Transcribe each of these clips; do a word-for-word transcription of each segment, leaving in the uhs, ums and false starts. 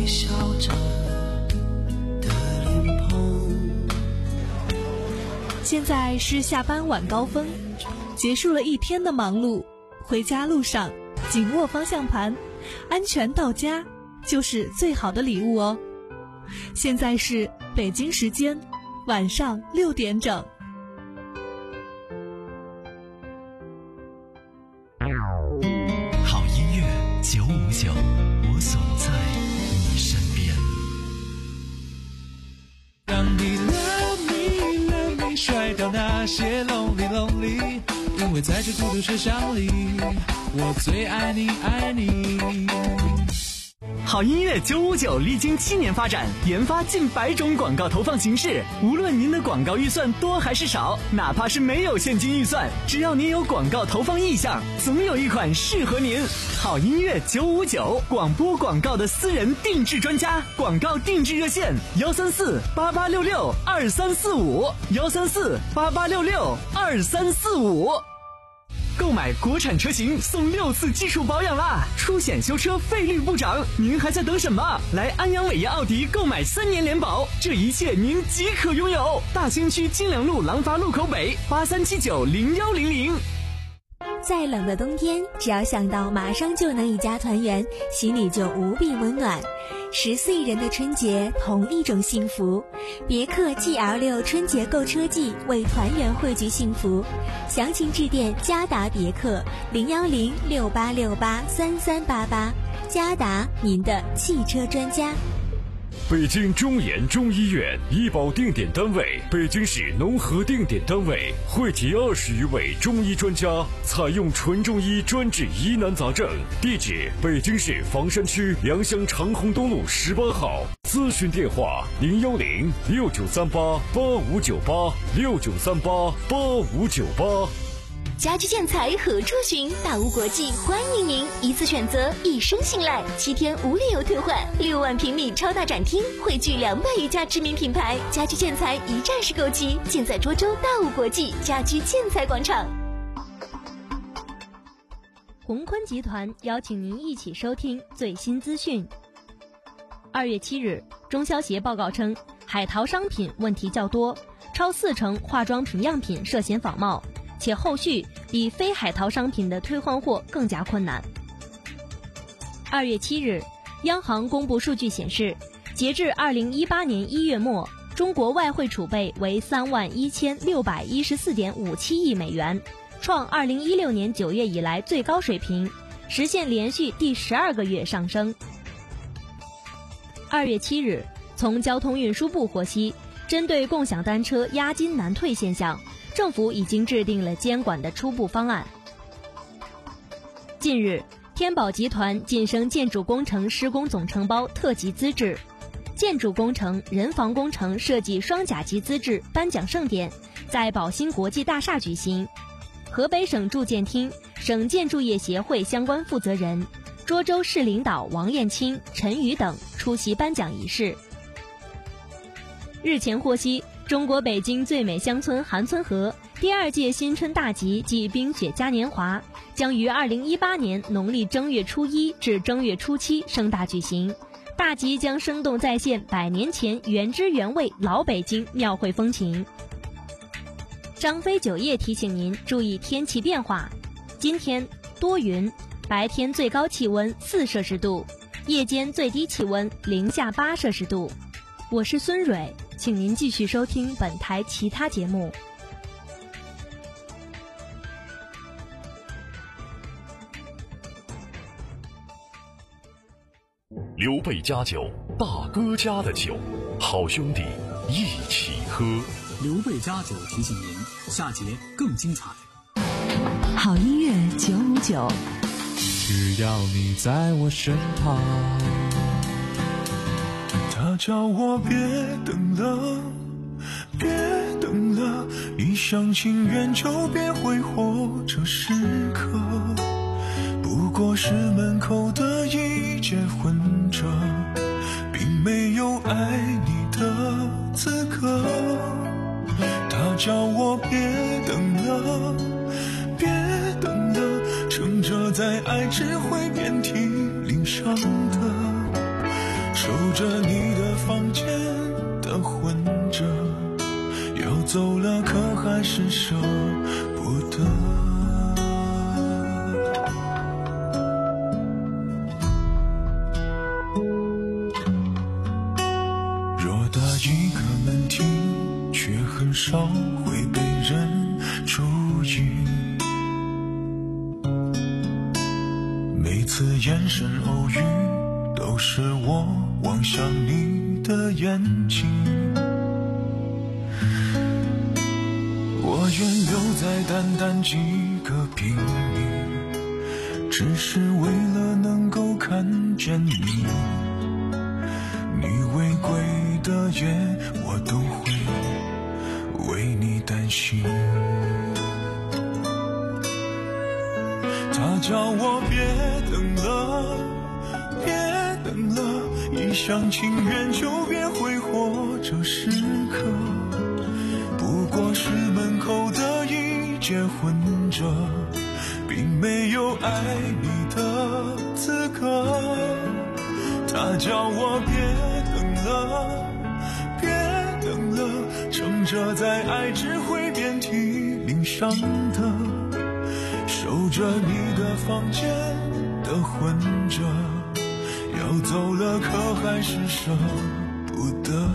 笑着的脸庞。 现在是下班晚高峰，结束了一天的忙碌，回家路上紧握方向盘，安全到家就是最好的礼物哦。现在是北京时间晚上六点整。 好音乐九五九，我总在你身边。 让你 love me love me 甩掉那些 lonely lonely， 因为在这孤独车厢里，我最爱你爱你。 好音乐九五九历经七年发展，研发近百种广告投放形式。无论您的广告预算多还是少，哪怕是没有现金预算，只要您有广告投放意向，总有一款适合您。好音乐九五九，广播广告的私人定制专家，广告定制热线幺三四八八六六二三四五幺三四八八六六二三四五。购买国产车型送六次基础保养啦，出险修车费率不涨，您还在等什么？来安阳伟业奥迪购买三年联保，这一切您即可拥有。大兴区金良路廊坊路口北八三七九零幺零零。 再冷的冬天，只要想到马上就能一家团圆，心里就无比温暖。十四亿人的春节，同一种幸福。别克 G L 六 春节购车季，为团圆汇聚幸福。详情致电嘉达别克零幺零六八六八三三八八。嘉达，您的汽车专家。 北京中研中医院医保定点单位，北京市农合定点单位，汇集二十余位中医专家，采用纯中医专治疑难杂症。地址：北京市房山区良乡长虹东路十八号。咨询电话：零幺零六九三八八五九八六九三八八五九八。 家居建材何处寻？大屋国际欢迎您，一次选择，一生信赖，七天无理由退换，六万平米超大展厅，汇聚两百余家知名品牌，家居建材一站式购齐，建在涿州大屋国际家居建材广场。 宏坤集团邀请您一起收听最新资讯。二月七日，中消协报告称，海淘商品问题较多，超四成化妆品样品涉嫌仿冒，且后续比非海淘商品的退换货更加困难。二月七日，央行公布数据显示，截至二零一八年一月末，中国外汇储备为三万一千六百一十四点五七亿美元，创二零一六年九月以来最高水平，实现连续第十二个月上升。二月七日，从交通运输部获悉，针对共享单车押金难退现象，政府已经制定了监管的初步方案。近日，天宝集团晋升建筑工程施工总承包特级资质，建筑工程、人防工程设计双甲级资质颁奖盛典在宝兴国际大厦举行。河北省住建厅、省建筑业协会相关负责人、涿州市领导王艳青、陈宇等出席颁奖仪式。日前获悉，中国北京最美乡村韩村河第二届新春大集暨冰雪嘉年华将于二零一八年农历正月初一至正月初七盛大举行。大集将生动再现百年前原汁原味老北京庙会风情。张飞酒业提醒您注意天气变化，今天多云，白天最高气温四摄氏度，夜间最低气温零下八摄氏度。我是孙蕊，请您继续收听本台其他节目。 刘备家酒，大哥家的酒，好兄弟一起喝。 刘备家酒提醒您，下节更精彩。 好音乐九五九， 只要你在我身旁。 他叫我别等了，别等了，一厢情愿就别挥霍这时刻，不过是门口的一介混着，并没有爱你的资格。他叫我别等了，别等了，撑着在爱只会遍体鳞伤的守着你的房间的混着，要走了可还是舍不得。偌大一个门厅，却很少会被人注意，每次眼神偶遇都是我望向你的眼睛，我愿留在淡淡几个平米，只是为了能够看见你。你违规的夜我都会为你担心，他叫我别等了别等了，一厢情愿就别挥霍这时刻，不过是门口的一结婚证，并没有爱你的资格。他叫我别等了别等了，撑着在爱只会遍体鳞伤的，守着你的房间的混着，要走了可还是舍不得。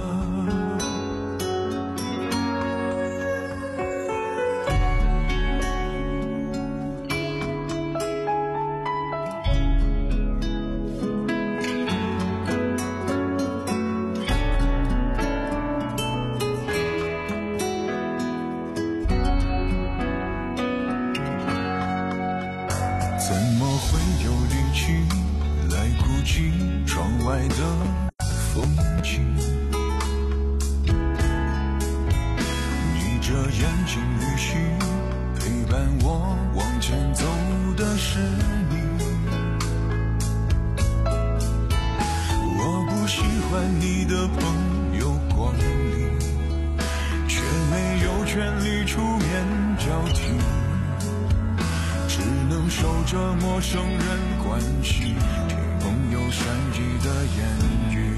怎么会有力气来顾及窗外的风景？你这眼睛旅行，陪伴我往前走的是你。我不喜欢你的朋友光临，却没有权利出面交替，只能守着陌生人关系，听朋友善意的言语。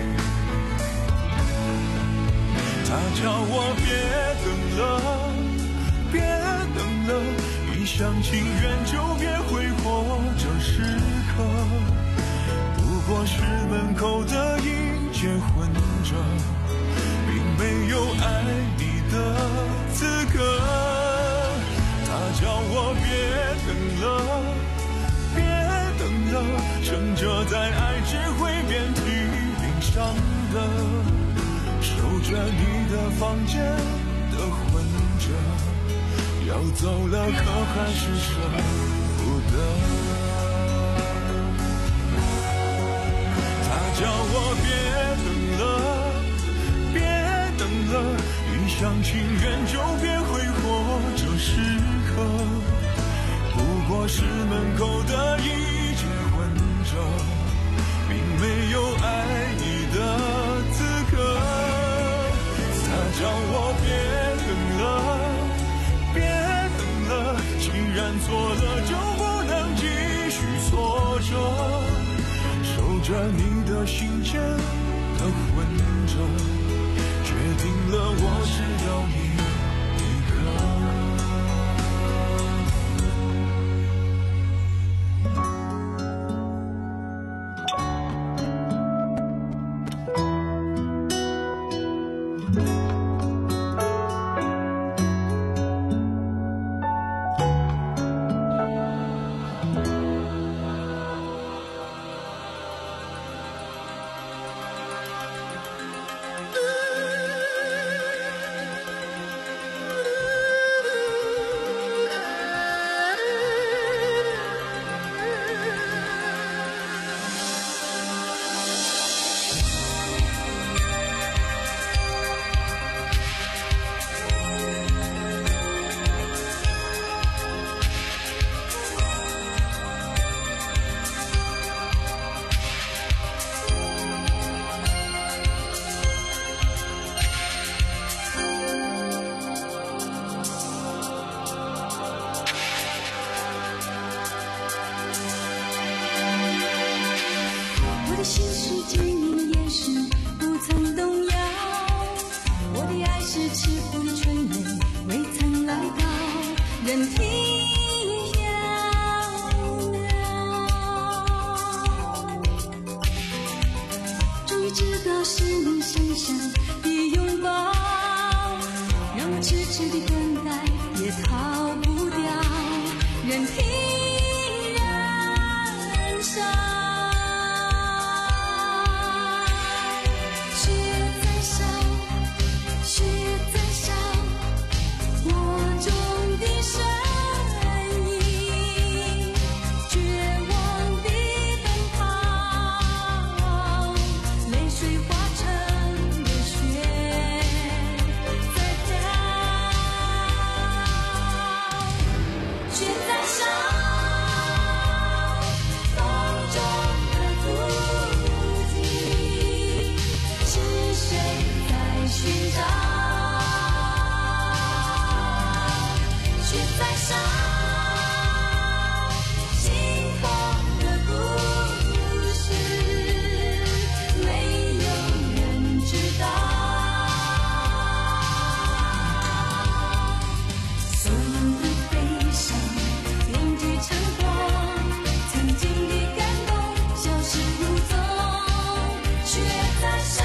他叫我别等了别等了，一厢情愿就别挥霍这时刻，不过是门口的一结婚证，并没有爱你的资格。他叫我别等了别等了，撑着在爱只会遍体鳞伤的，守着你的房间的混着，要走了可还是舍不得。他叫我别等了别等了，一厢情愿就别挥霍这时刻，不过是门口的一结婚证，并没有爱你的资格。他叫我别等了别等了，既然错了就不能继续错着，守着你的心间的混着，决定了我只要你一个。 你知道是你深深的拥抱，让我痴痴的等待，也逃不掉任凭燃烧。雪在烧，雪在烧，我中的身影，绝望的奔跑，泪水化成了雪在飘。雪在烧，风中的足迹，是谁在寻找？雪在烧，心痛的故事，没有人知道。所有的悲伤凝聚成光，曾经的感动消失无踪。雪在烧。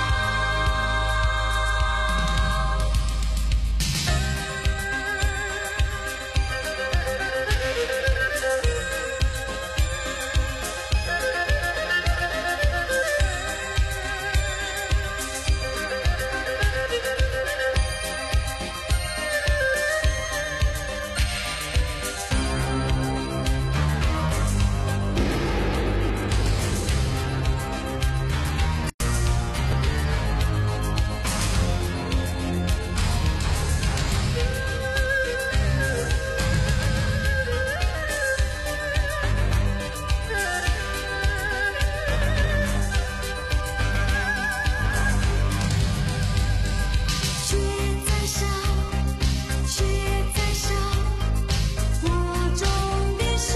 雪在烧，雪在烧，我中的身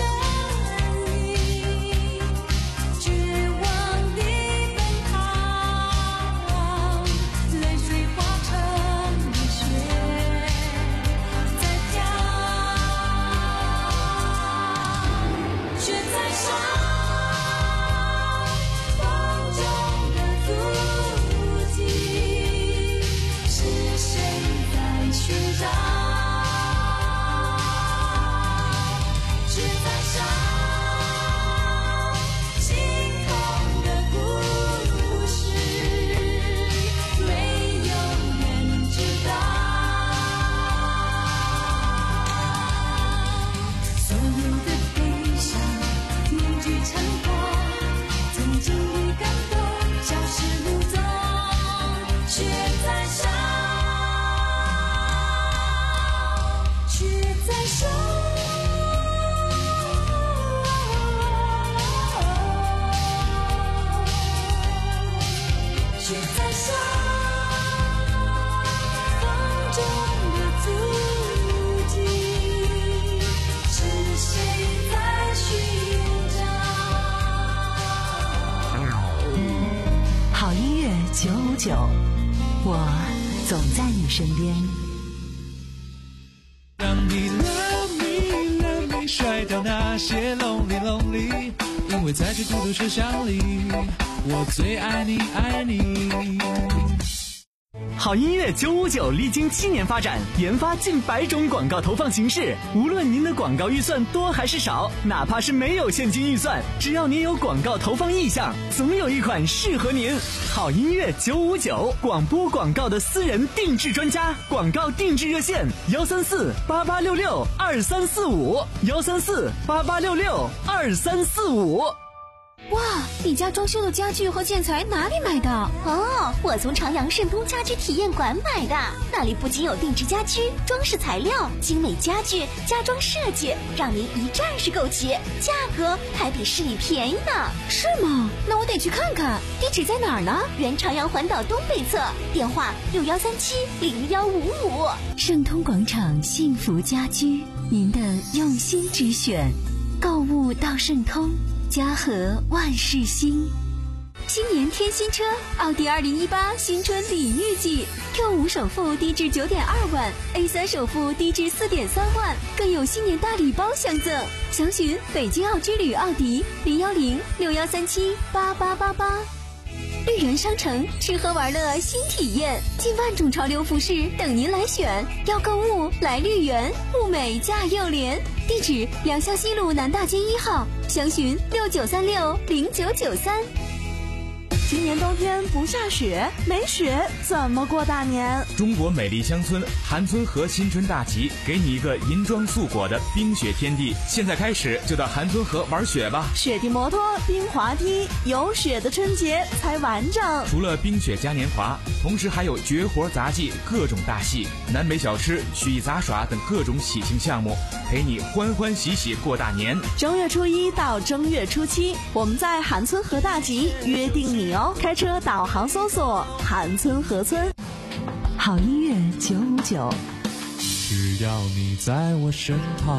影，绝望的奔跑，泪水化成了雪在飘。雪在烧，风中的足迹，是谁在寻找？雪在烧，心痛的故事，没有人知道。所有的悲伤凝聚成光，曾经的感动消失无踪。雪在烧，雪在烧，雪在烧，风中的足迹，是谁在寻找？ 好音乐九五九，我总在你身边。 让你 love me love me 甩掉那些 lonely lonely， 因为在这孤独车厢里，我最爱你爱你。 好音乐九五九历经七年发展，研发近百种广告投放形式。无论您的广告预算多还是少，哪怕是没有现金预算，只要您有广告投放意向，总有一款适合您。好音乐九五九，广播广告的私人定制专家，广告定制热线：幺三四八八六六二三四五，幺三四八八六六二三四五。 哇，你家装修的家具和建材哪里买的？哦，我从长阳盛通家居体验馆买的。那里不仅有定制家居、装饰材料、精美家具、家装设计，让您一站式购齐，价格还比市里便宜呢。是吗？那我得去看看。地址在哪儿呢？原长阳环岛东北侧，电话六幺三七零幺五五。 盛通广场幸福家居，您的用心之选。购物到盛通，家和万事兴。新年添新车，奥迪二零一八新春礼遇季 ，Q 五首付低至九点二万 ，A 三首付低至四点三万，更有新年大礼包相赠。详询北京奥之旅奥迪零幺零六幺三七八八八八。 绿园商城吃喝玩乐新体验，近万种潮流服饰等您来选。要购物来绿园，物美价又廉。地址：良乡西路南大街一号，详询六九三六零九九三。 今年冬天不下雪，没雪怎么过大年？ 中国美丽乡村韩村河新春大集，给你一个银装素裹的冰雪天地。现在开始就到韩村河玩雪吧！ 雪地摩托、冰滑梯，有雪的春节才完整。 除了冰雪嘉年华，同时还有绝活杂技、各种大戏、南北小吃、曲艺杂耍等各种喜庆项目，陪你欢欢喜喜过大年。 正月初一到正月初七，我们在韩村河大集约定你哦。开车导航搜索韩村河村。 好音乐九五九， 只要你在我身旁。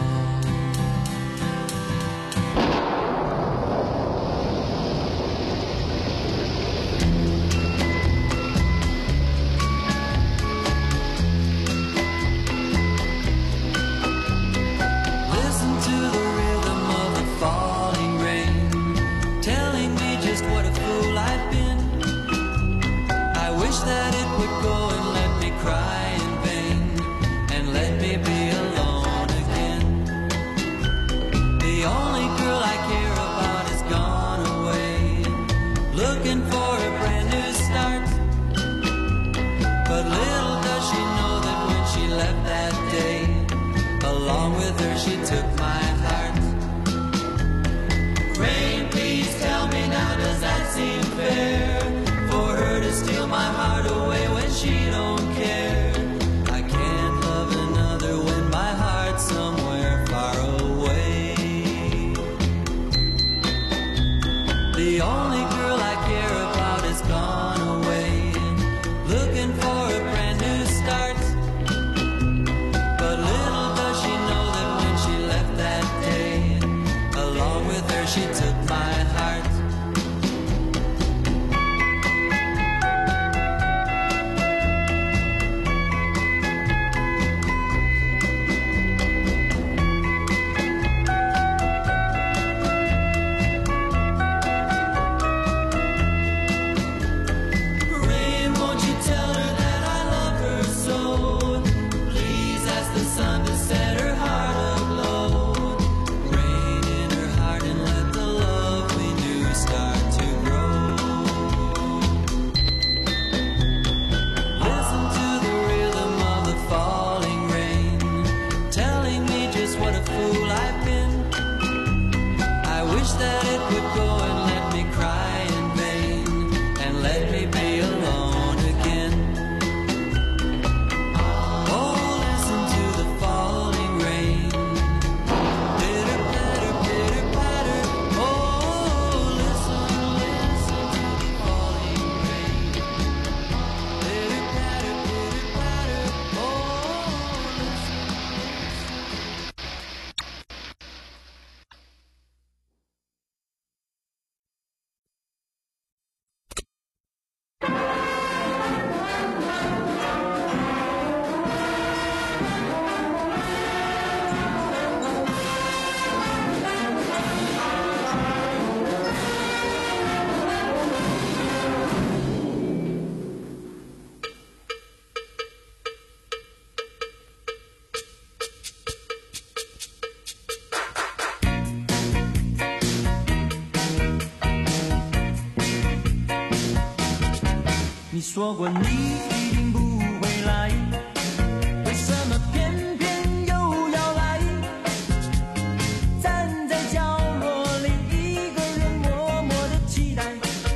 你说过你一定不会来，为什么偏偏又要来？站在角落里，一个人默默的期待。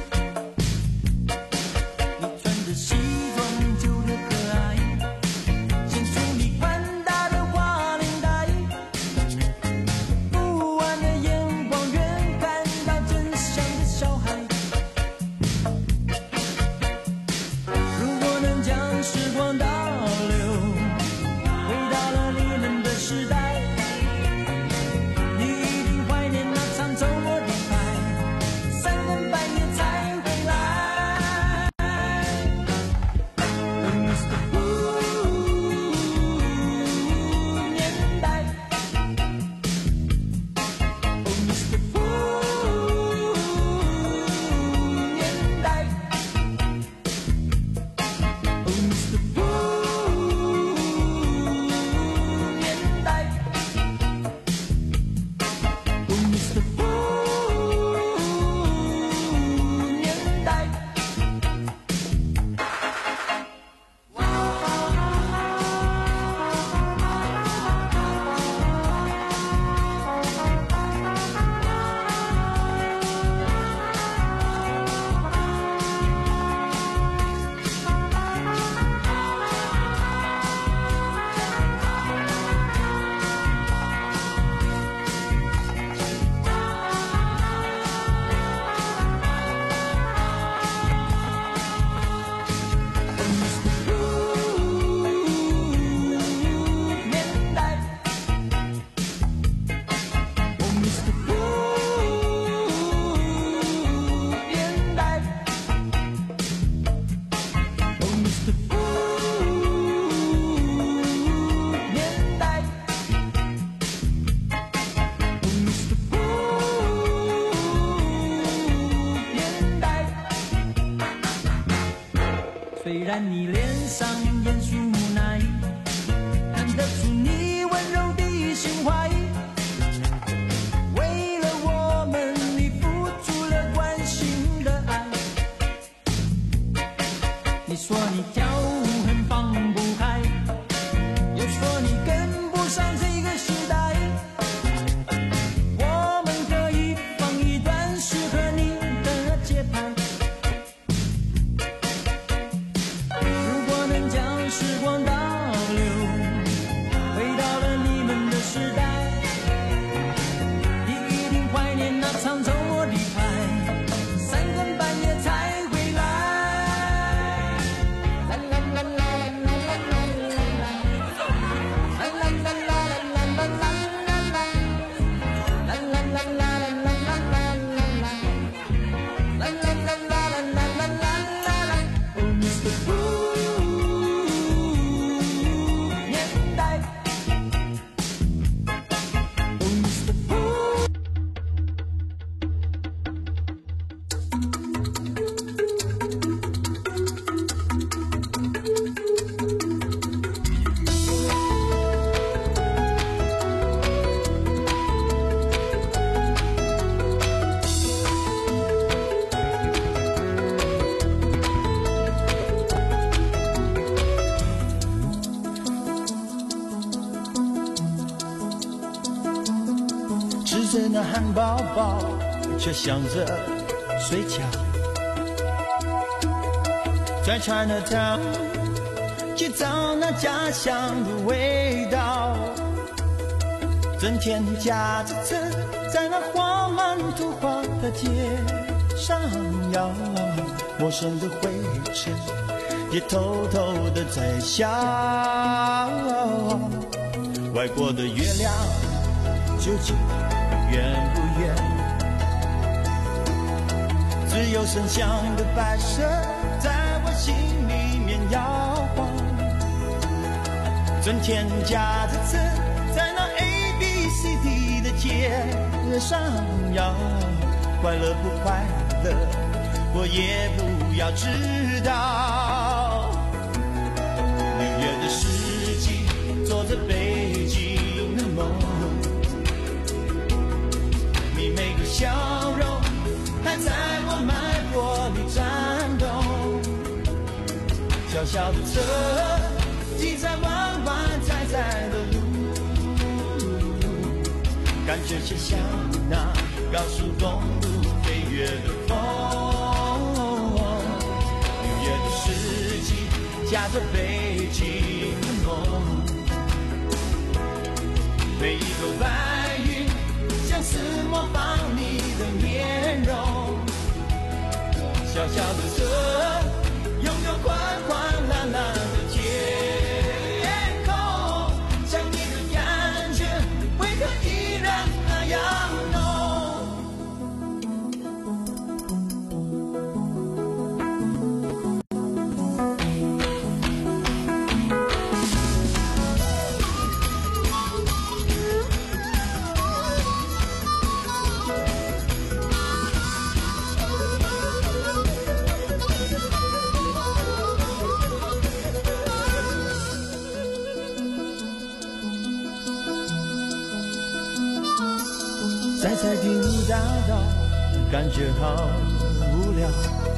你穿着西装，旧的可爱，显出你宽大的花领带，不安的眼光远看到真相的小孩。时光倒虽然你脸上严肃无奈，看得出你温柔的心怀。为了我们，你付出了关心的爱。你说你跳舞很放不开，又说你跟不上这个时代。我们可以放一段适合你的节拍。如果能将时光倒流，回到了你们的时代，你一定怀念那场周末的派，三更半夜才回来。啦啦啦啦啦啦啦啦啦，啦啦啦啦啦啦啦啦啦，啦啦啦啦啦啦啦啦啦，啦啦啦啦啦啦啦啦。Oh Mister Blue 年代。Oh Mister Blue。 吃着那汉堡包，却想着睡觉。在 Chinatown 去找那家乡的味道，整天驾着车在那画满图画的街上摇，陌生的灰尘也偷偷的在笑。外国的月亮究竟远不远？只有声响的摆设在我心里面摇晃，整天驾着车在那 A B C D 的街上摇，快乐不快乐我也不要知道。六月的四季，做着北京的梦，你每个笑容还在我脉搏里颤动。小小的车挤在弯弯窄窄的路，感觉就像那高速公路飞跃的风。六月的四季，驾着北京的梦，每一朵白云像是模仿你的面容。小小的车拥有宽宽蓝蓝的天空，想你的感觉为何依然那样浓？在彩屏大道，感觉好无聊，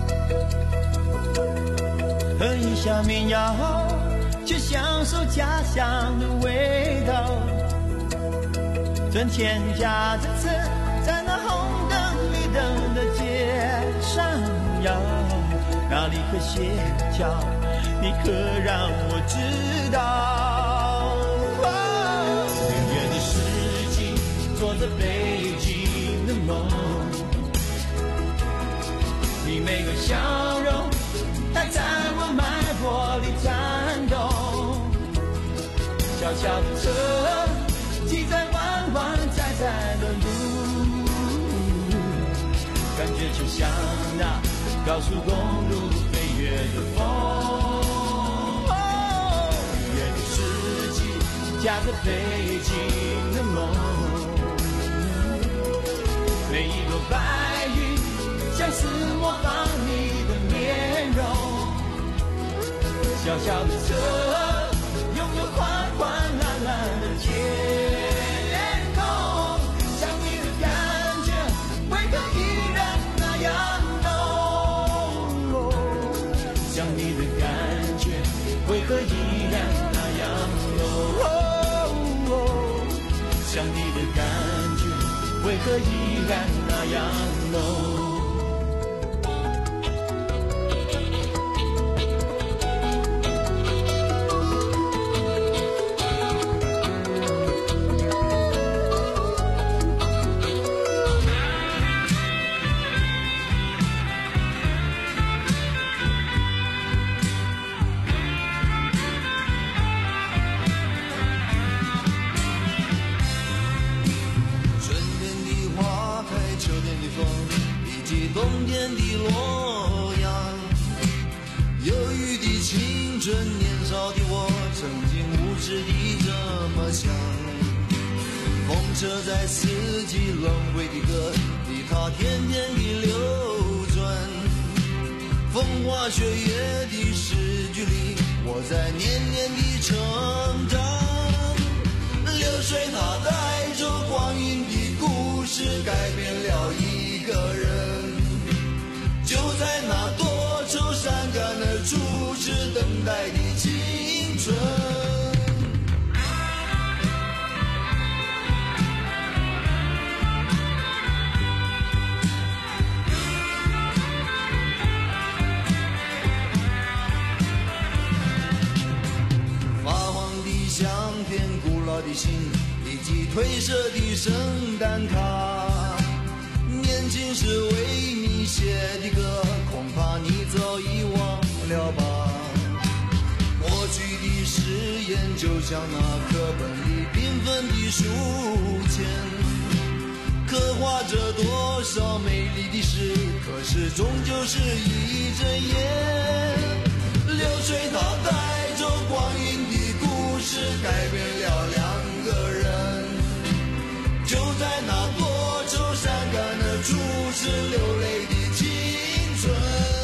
喝一下绵药，去享受家乡的味道。整天驾着车在那红灯绿灯的街上摇，哪里可歇脚，你可让我知道。六月的四季，做着北京的梦，你每个笑容还在我脉搏里颤动。小小的车挤在弯弯窄窄的路，感觉就像那高速公路飞跃的风。六月的四季，驾着北京的梦，每一朵白云像是模仿你的面容。 小小的车，拥有宽宽蓝蓝的天空，想你的感觉为何依然那样浓？想你的感觉为何依然那样浓？想你的感觉为何依然那样浓？ 冬天的洛阳，忧郁的青春，年少的我曾经无知地这么想。风车在四季轮回的歌里，它天天地流转。风花雪月的诗句里，我在年年地成长。流水它带着光阴的故事，改变了一个人。就在那多愁善感而初次等待的青春，发黄的相片，古老的信，以及褪色的圣诞卡。年轻时为你写的歌，恐怕你早已忘了吧。过去的誓言就像那课本里缤纷的书签，刻画着多少美丽的诗，可是终究是一阵烟。流水它带着光阴的故事，改变了两个人。就在那多愁善感的初次流泪的青春，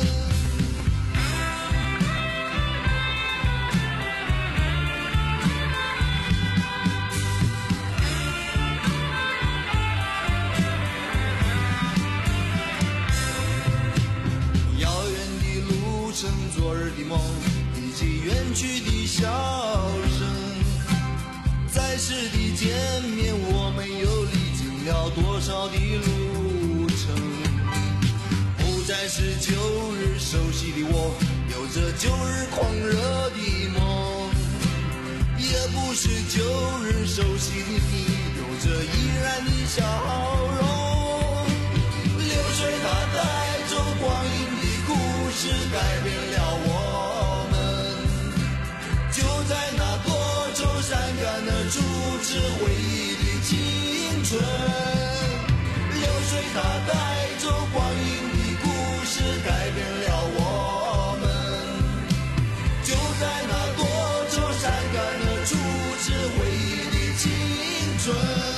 遥远的路程，昨日的梦，以及远去的笑声。在世的见面，我们又历经了多少的路程？不再是旧日熟悉的我，有着旧日狂热的梦，也不是旧日熟悉的你，有着依然的笑容。流水它带着光阴的故事，改变了我们。就在那多愁善感的初次回忆的青春，流水它带着光阴的故事，改变了我们。就在那多愁善感的初次回忆的青春。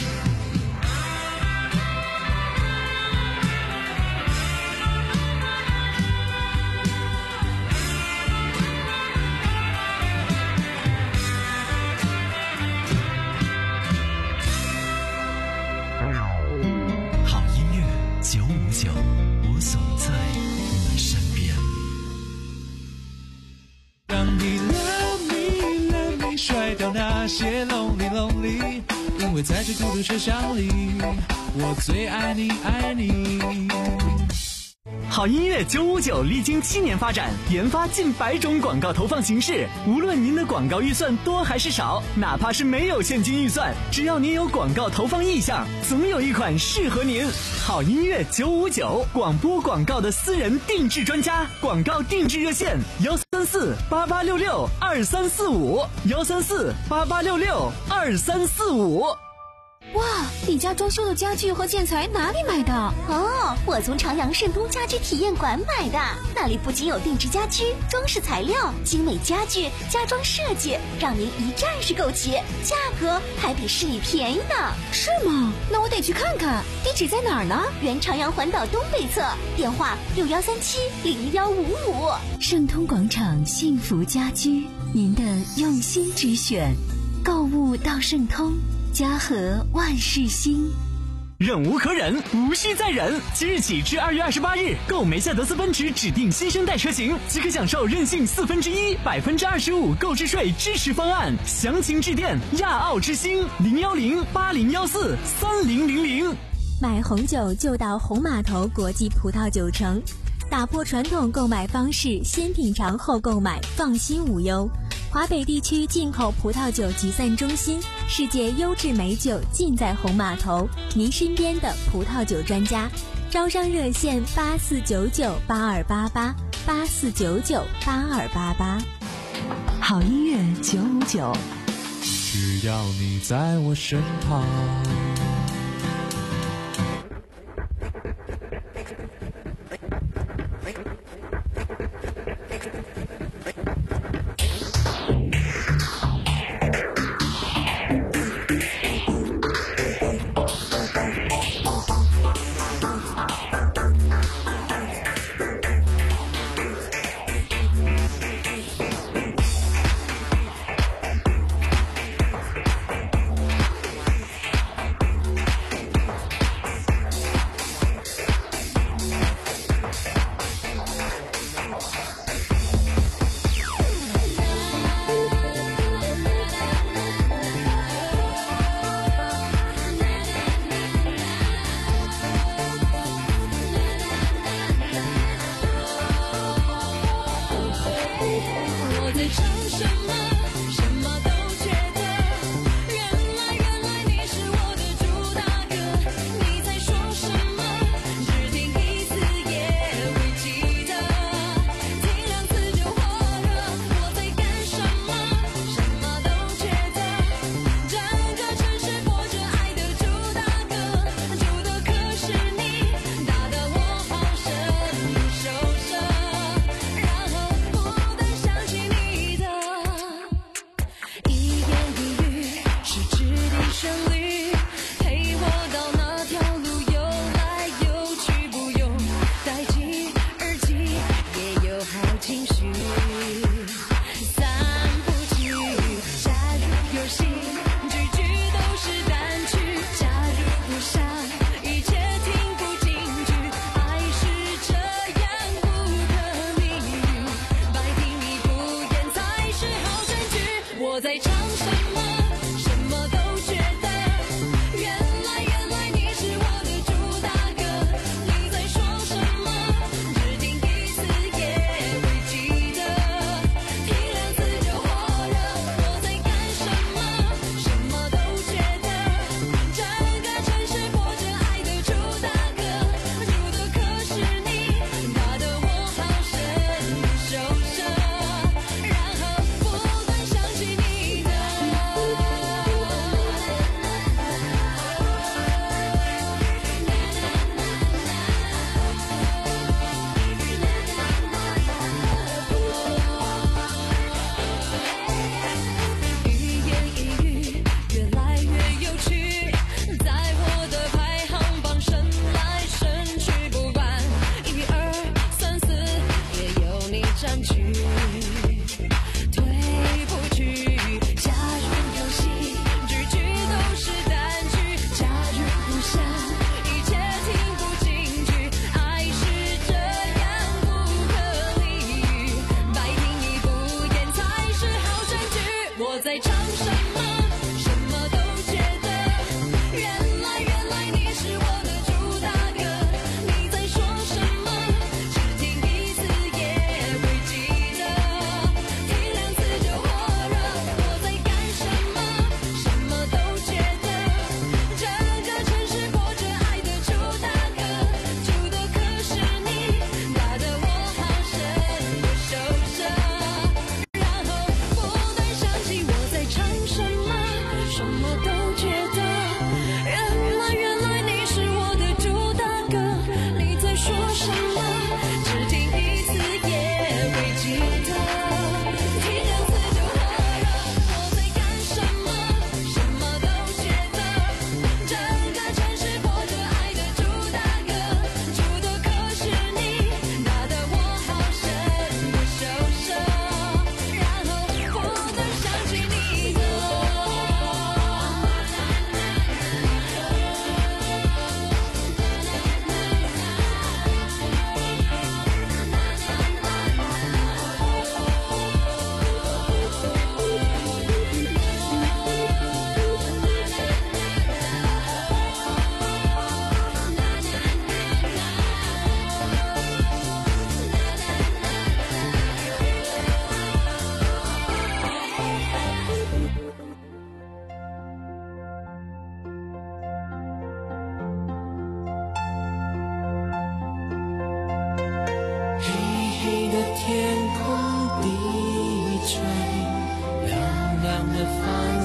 我总在你身边。 让你 love me love me 甩掉那些 lonely lonely， 因为在这孤独车厢里，我最爱你爱你。 好音乐九五九历经七年发展，研发近百种广告投放形式。无论您的广告预算多还是少，哪怕是没有现金预算，只要您有广告投放意向，总有一款适合您。好音乐九五九，广播广告的私人定制专家，广告定制热线：幺三四八八六六二三四五，幺三四八八六六二三四五。 哇，你家装修的家具和建材哪里买的？ 哦，我从朝阳盛通家居体验馆买的，那里不仅有定制家居、装饰材料、精美家具、家装设计，让您一站式购齐，价格还比市里便宜呢。 是吗？那我得去看看。地址在哪儿呢？ 原朝阳环岛东北侧，电话六幺三七零幺五五。 盛通广场幸福家居，您的用心之选，购物到盛通，家和万事兴。 忍无可忍，无需再忍。即日起至二月二十八日，购梅赛德斯奔驰指定新生代车型，即可享受任性四分之一、百分之二十五购置税支持方案。详情致电亚奥之星零幺零八零幺四三零零零。 买红酒就到红码头国际葡萄酒城，打破传统购买方式，先品尝后购买，放心无忧。华北地区进口葡萄酒集散中心，世界优质美酒尽在红码头，您身边的葡萄酒专家。招商热线八四九九八二八八八四九九八二八八。 好音乐九五九， 只要你在我身旁。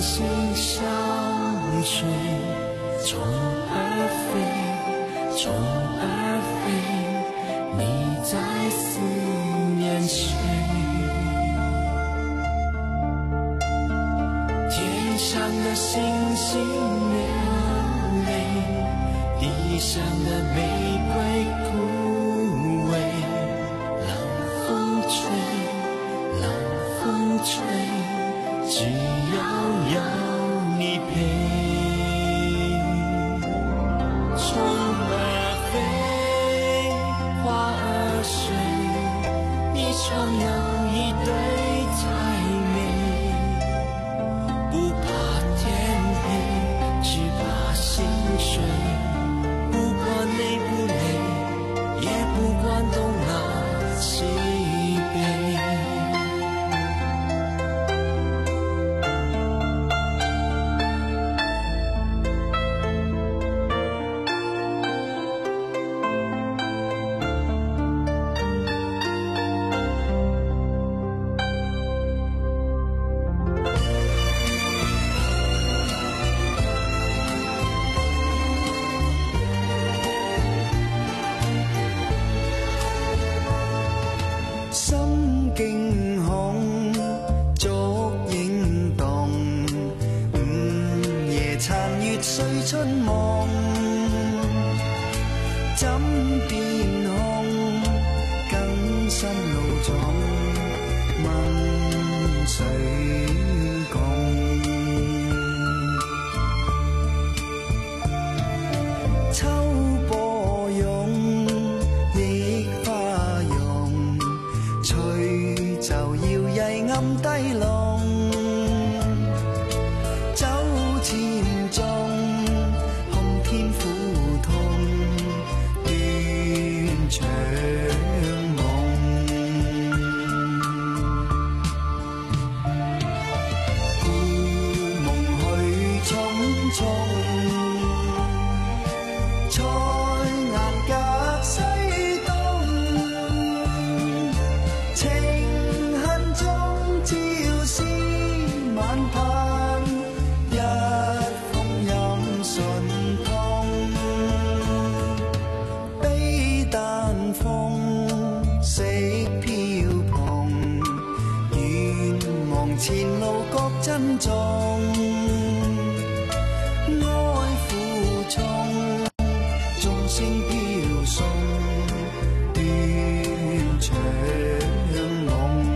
心像水，虫儿飞，虫儿飞，你在思念谁？天上的星星流泪，地上的玫瑰枯萎，冷风吹，冷风吹，只要有你陪。虫儿飞，花儿睡，你双有一对才美，不怕天黑，只怕心碎，不管累不累，也不管东南西北。心驚恐，燭影動，午夜殘月歲春夢，枕邊空，更新路重，問誰共？秋波湧，億花容，吹就搖曳暗低籠，走前蹤，空天苦痛，斷腸夢。故夢去匆匆，彩顏隔西東，情恨中朝思晚盼，一封飲信通。悲淡風色飄蓬，願望前路各珍重，愛負重，眾聲飄送，斷腸夢。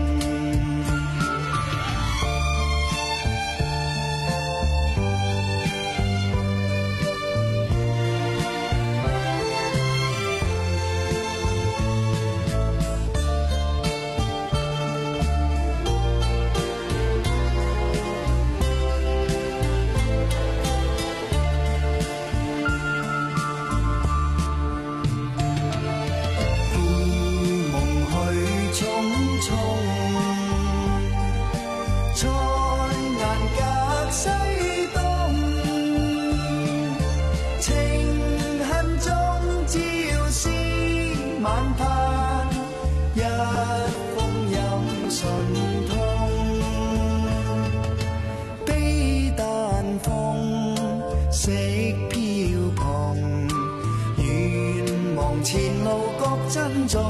彩顏隔西東，情恨中朝思晚盼，一封飲信通。悲淡風色飄蓬，願望前路各珍重，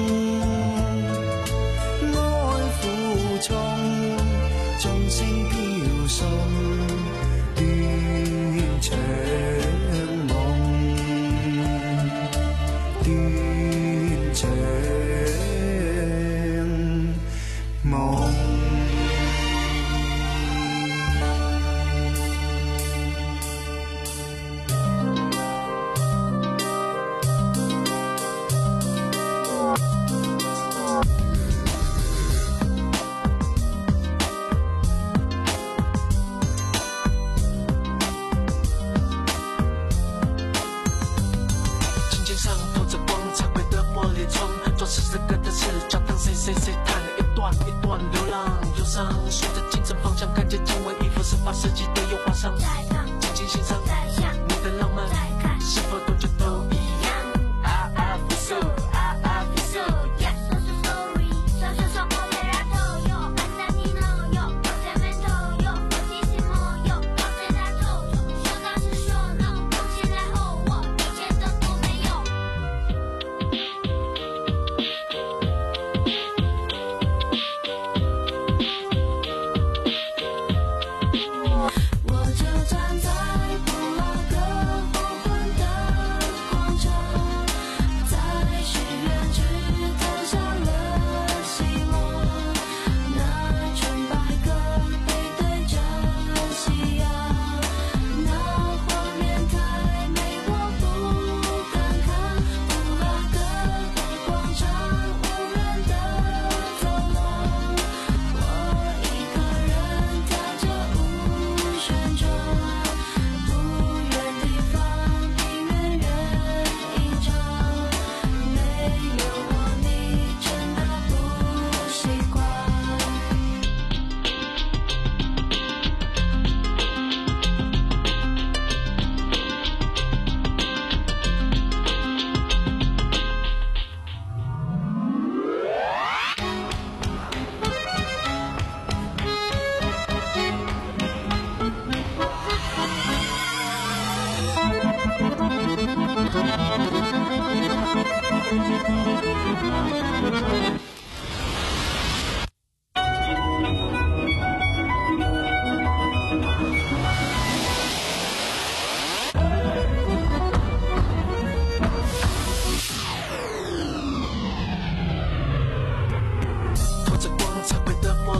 愛負重，眾聲飄送，斷腸夢，斷腸夢。琴键上透着光，彩绘的玻璃窗，装饰这个的视角，当谁谁谁弹了一段一段流浪忧伤，顺着进城方向，看见经纬衣服，十八世纪的油画上，静静欣赏你的浪漫，是否都觉都一样？I I feel so, I I feel so, yeah. So so sorry, so so so operato yo, 안나니노 yo, sentimental yo, fortissimo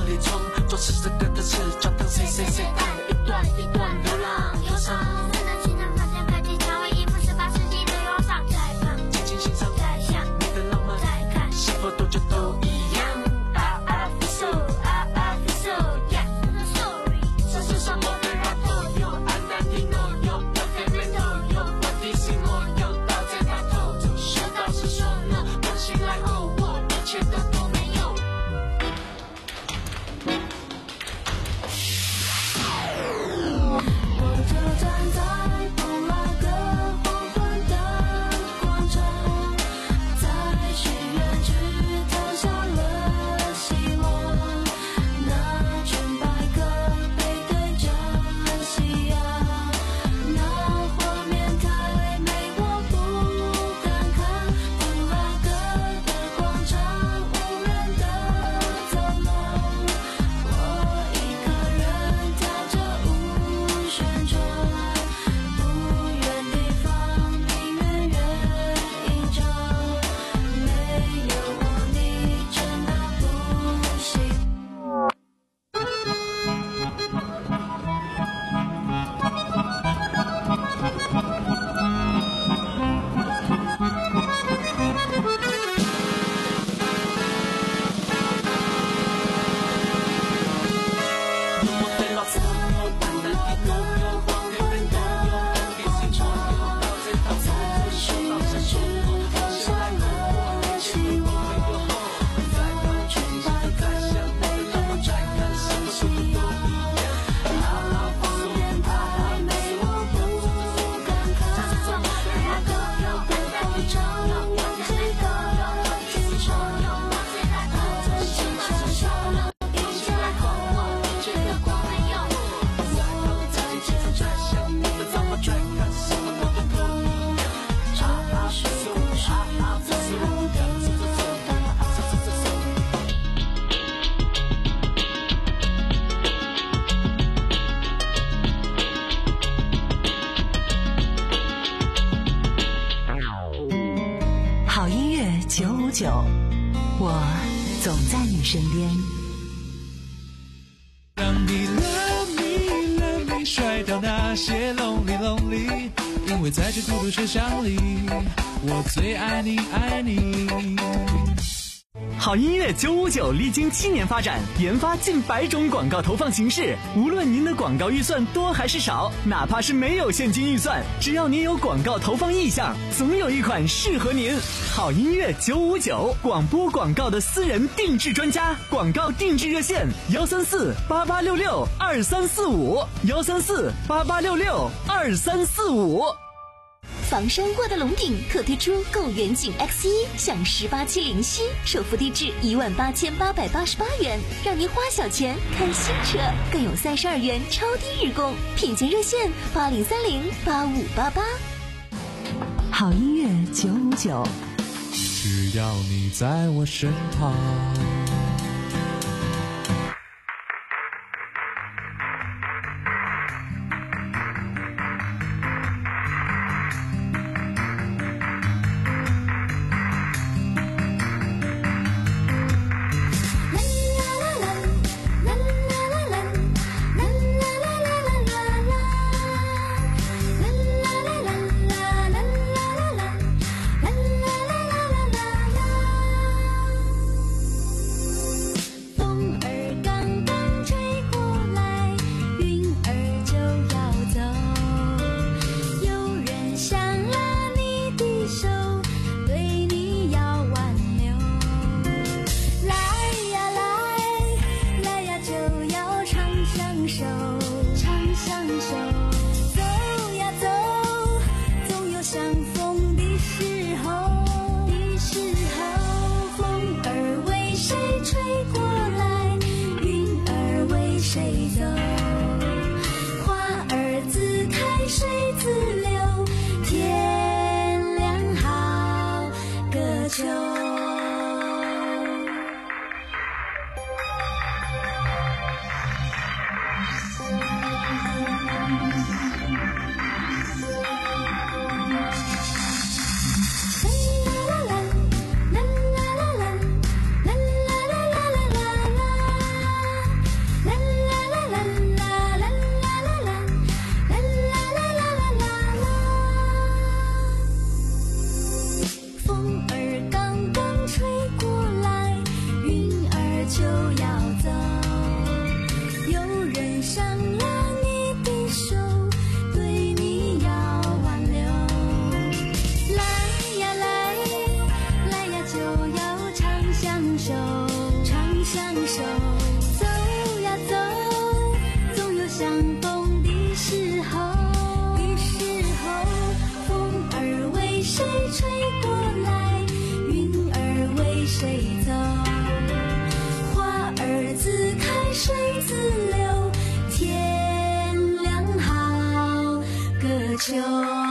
里冲，做事这个的事，脚蹬谁谁谁踏一段一段流浪忧伤。 才能去那方向看见调味衣服十八世纪的忧伤。再看， 静静欣赏， 再想你的浪漫， 再看， 是否多久都一样？ I I feel so I I feel so yeah I'm sorry。 这是什么的然后有安南蒂诺有有点没头有我的心我有刀在那头，说到是说呢，我醒来后我一切都都没有。 我就站在不老的黄昏的广场，在许愿池投下了希望。那群白鸽背对着夕阳，那画面太美，我不敢看。不老歌的广场，无人的走廊，我一个人跳着舞旋转，不远地方，你远远一张，没有我你真的不行。 我飞到此后，安南蒂诺有黄昏的广场，刀在刀在手到是手，我醒来后我一切都没有后。再看群白鸽背对着夕阳，那画面太美，我不敢看。那个有的广场，有几个天窗，我在青山上一起来后我一切都光没有。我在街上，你的怎么转看什么都都可以。这是故事最后的答案。 好音乐九五九，我总在你身边。 让你 love me love me 甩掉那些 lonely lonely， 因为在这孤独车厢里，我最爱你爱你。 好音乐九五九历经七年发展，研发近百种广告投放形式。无论您的广告预算多还是少，哪怕是没有现金预算，只要您有广告投放意向，总有一款适合您。好音乐九五九，广播广告的私人定制专家，广告定制热线：幺三四八八六六二三四五，幺三四八八六六二三四五。 房山挂的龙顶特推出购远景 X 一享十八期零息，首付低至一万八千八百八十八元，让您花小钱看新车，更有三十二元超低日供，品鉴热线八零三零八五八八。 好音乐九五九， 只要你在我身旁。 手，走呀走，总有相逢的时候。的时候，风儿为谁吹过来，云儿为谁走，花儿自开，水自流，天凉好个秋。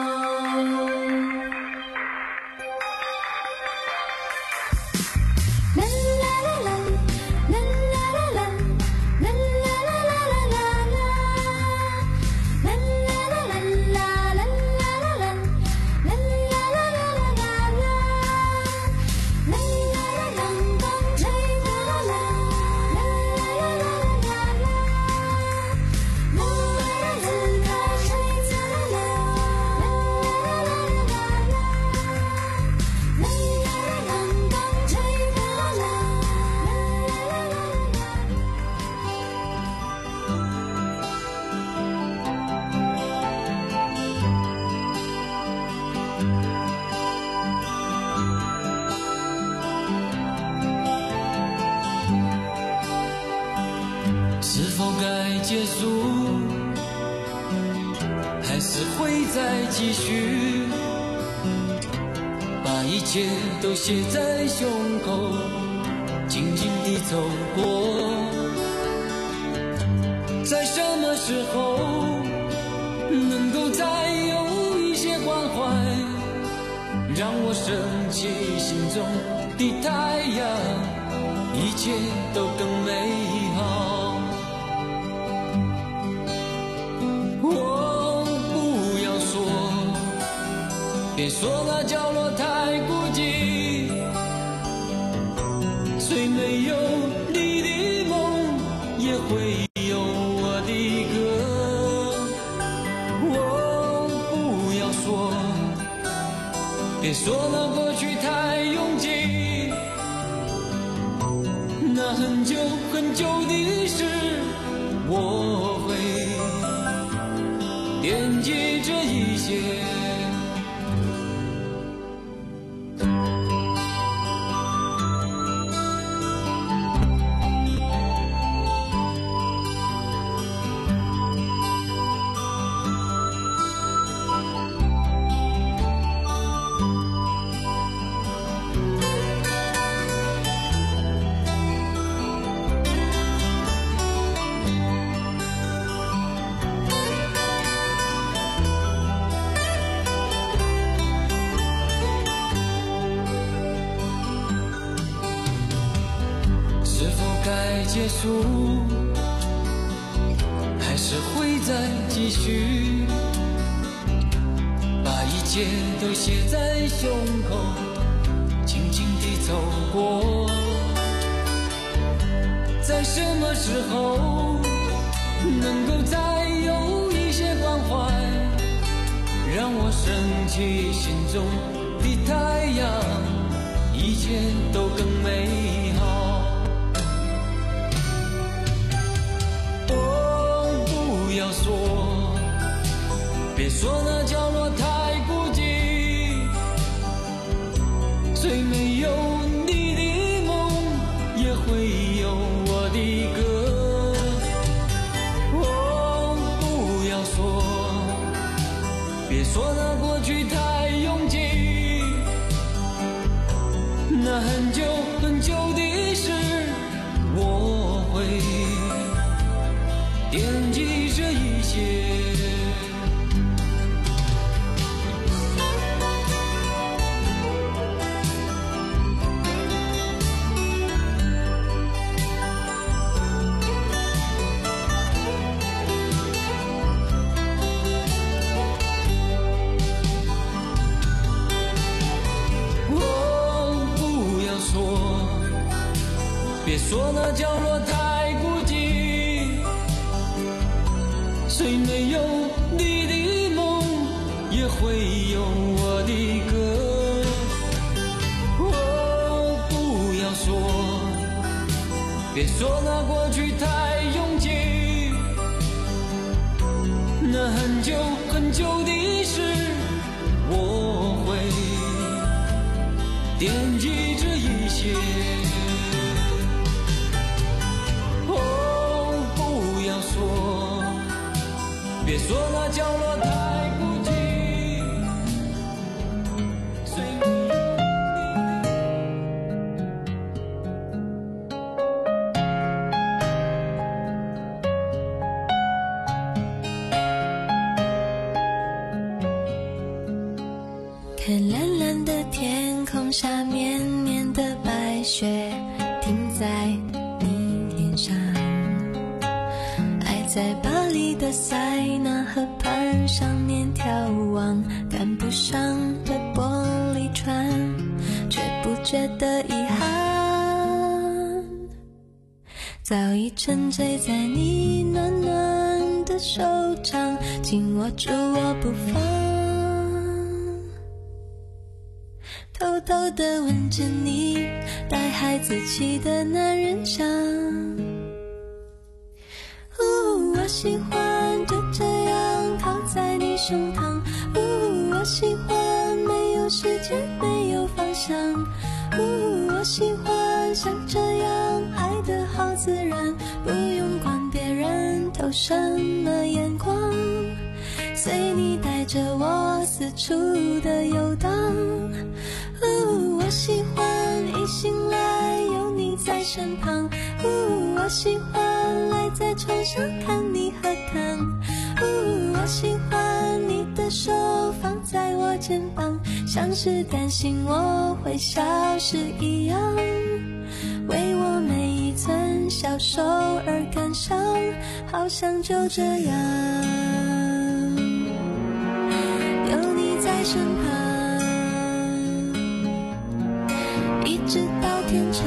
结束，还是会再继续，把一切都写在胸口，静静地走过。在什么时候能够再有一些关怀，让我升起心中的太阳，一切都更美好。别说那角落太孤寂，虽没有你的梦，也会有我的歌。我不要说，别说那过去太拥挤，那很久很久的事，我会惦记着一些。结束，还是会再继续，把一切都写在胸口，静静地走过。在什么时候能够再有一些关怀，让我升起心中的太阳，一切都更美好。不要说，别说那角落太孤寂，虽没有你的梦，也会有我的歌。哦，不要说，别说那过去太拥挤，那很久很久的事，我会惦记着一切。哦，不要说，别说那角落太孤寂，虽没有你的梦，也会有我的歌。哦，不要说，别说那过去太拥挤，那很久很久的事，我会惦记着一些。 说那角落太孤寂，随你。 看蓝蓝的天空下绵绵的白雪停在你脸上，爱在巴黎的塞纳河畔上面眺望，赶不上的玻璃船，却不觉得遗憾，早已沉醉在你暖暖的手掌，紧握住我不放，偷偷地吻着你带孩子气的男人香。呜，我喜欢就这样靠在你胸膛。呜，我喜欢没有时间没有方向。呜，我喜欢像这样爱得好自然，不用管别人投什么眼光，随你带着我四处的游荡。呜，我喜欢一醒来有你在身旁。呜，我喜欢赖在床上看你喝汤。呜，我喜欢你的手放在我肩膀，像是担心我会消失一样，为我每一寸消瘦而感伤，好像就这样有你在身旁，一直到天长。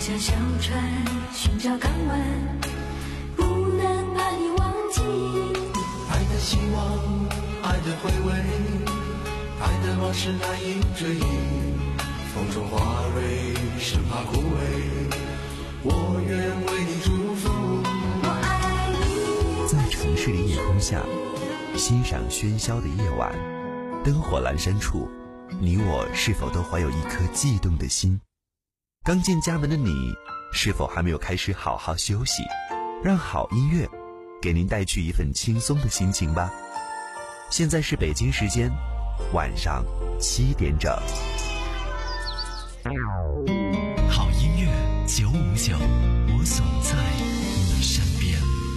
像小船寻找港湾，不能把你忘记。 爱的希望，爱的回味，爱的往事难以追忆。风中花蕊生怕枯萎，我愿为你祝福。 我爱你。 在城市里夜空下，欣赏喧嚣的夜晚，灯火阑珊处，你我是否都怀有一颗悸动的心？刚进家门的你，是否还没有开始好好休息？让好音乐给您带去一份轻松的心情吧。现在是北京时间晚上七点整。 好音乐九五九，我总在你身边。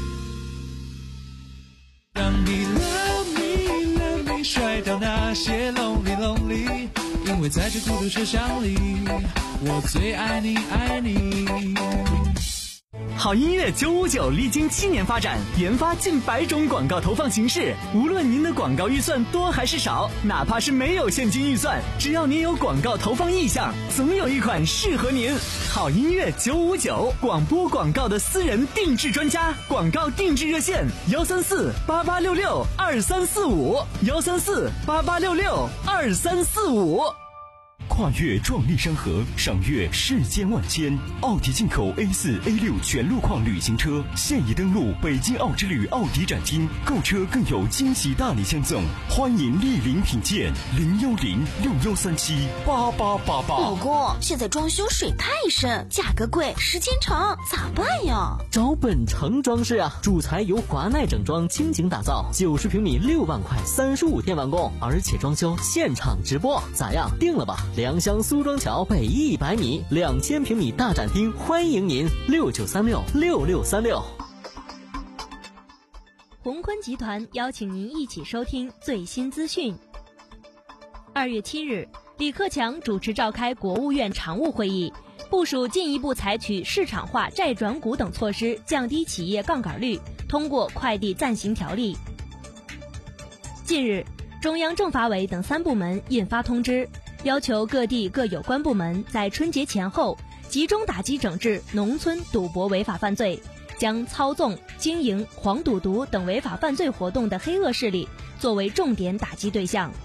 让你 love me love me 甩掉那些 lonely lonely， 因为在这孤独车厢里，我最爱你爱你。 好音乐九五九历经七年发展，研发近百种广告投放形式。无论您的广告预算多还是少，哪怕是没有现金预算，只要您有广告投放意向，总有一款适合您。好音乐九五九，广播广告的私人定制专家，广告定制热线：幺三四八八六六二三四五，幺三四八八六六二三四五。 跨越壮丽山河，赏阅世间万千。奥迪进口 A 四 A 六 全路况旅行车现已登陆北京奥之旅奥迪展厅，购车更有惊喜大礼相赠，欢迎莅临品鉴。零幺零六幺三七八八八八。 老公，现在装修水太深，价格贵，时间长，咋办呀？ 找本城装饰啊，主材由华奈整装倾情打造，九十平米六万块，三十五天完工，而且装修现场直播，咋样？定了吧？良乡苏庄桥北一百米，两千平米大展厅，欢迎您六九三六六六三六。 宏坤集团邀请您一起收听最新资讯。二月七日，李克强主持召开国务院常务会议，部署进一步采取市场化债转股等措施，降低企业杠杆率，通过快递暂行条例。近日，中央政法委等三部门印发通知，要求各地各有关部门在春节前后集中打击整治农村赌博违法犯罪，将操纵、经营黄赌毒等违法犯罪活动的黑恶势力作为重点打击对象。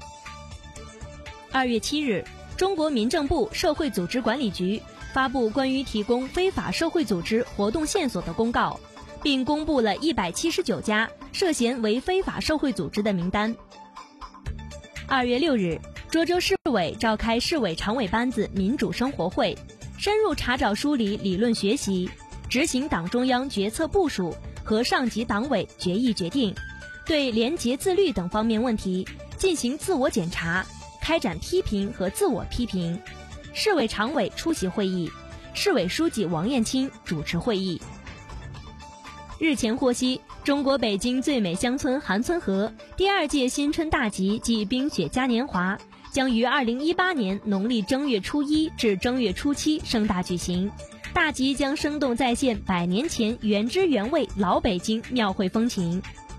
二月七日，中国民政部社会组织管理局发布关于提供非法社会组织活动线索的公告，并公布了一百七十九家涉嫌为非法社会组织的名单。二月六日，涿州市委召开市委常委班子民主生活会，深入查找梳理理论学习，执行党中央决策部署和上级党委决议决定，对廉洁自律等方面问题进行自我检查，开展批评和自我批评。市委常委出席会议，市委书记王艳青主持会议。日前获悉，中国北京最美乡村韩村河第二届新春大集暨冰雪嘉年华将于二零一八年农历正月初一至正月初七盛大举行。大集将生动再现百年前原汁原味老北京庙会风情。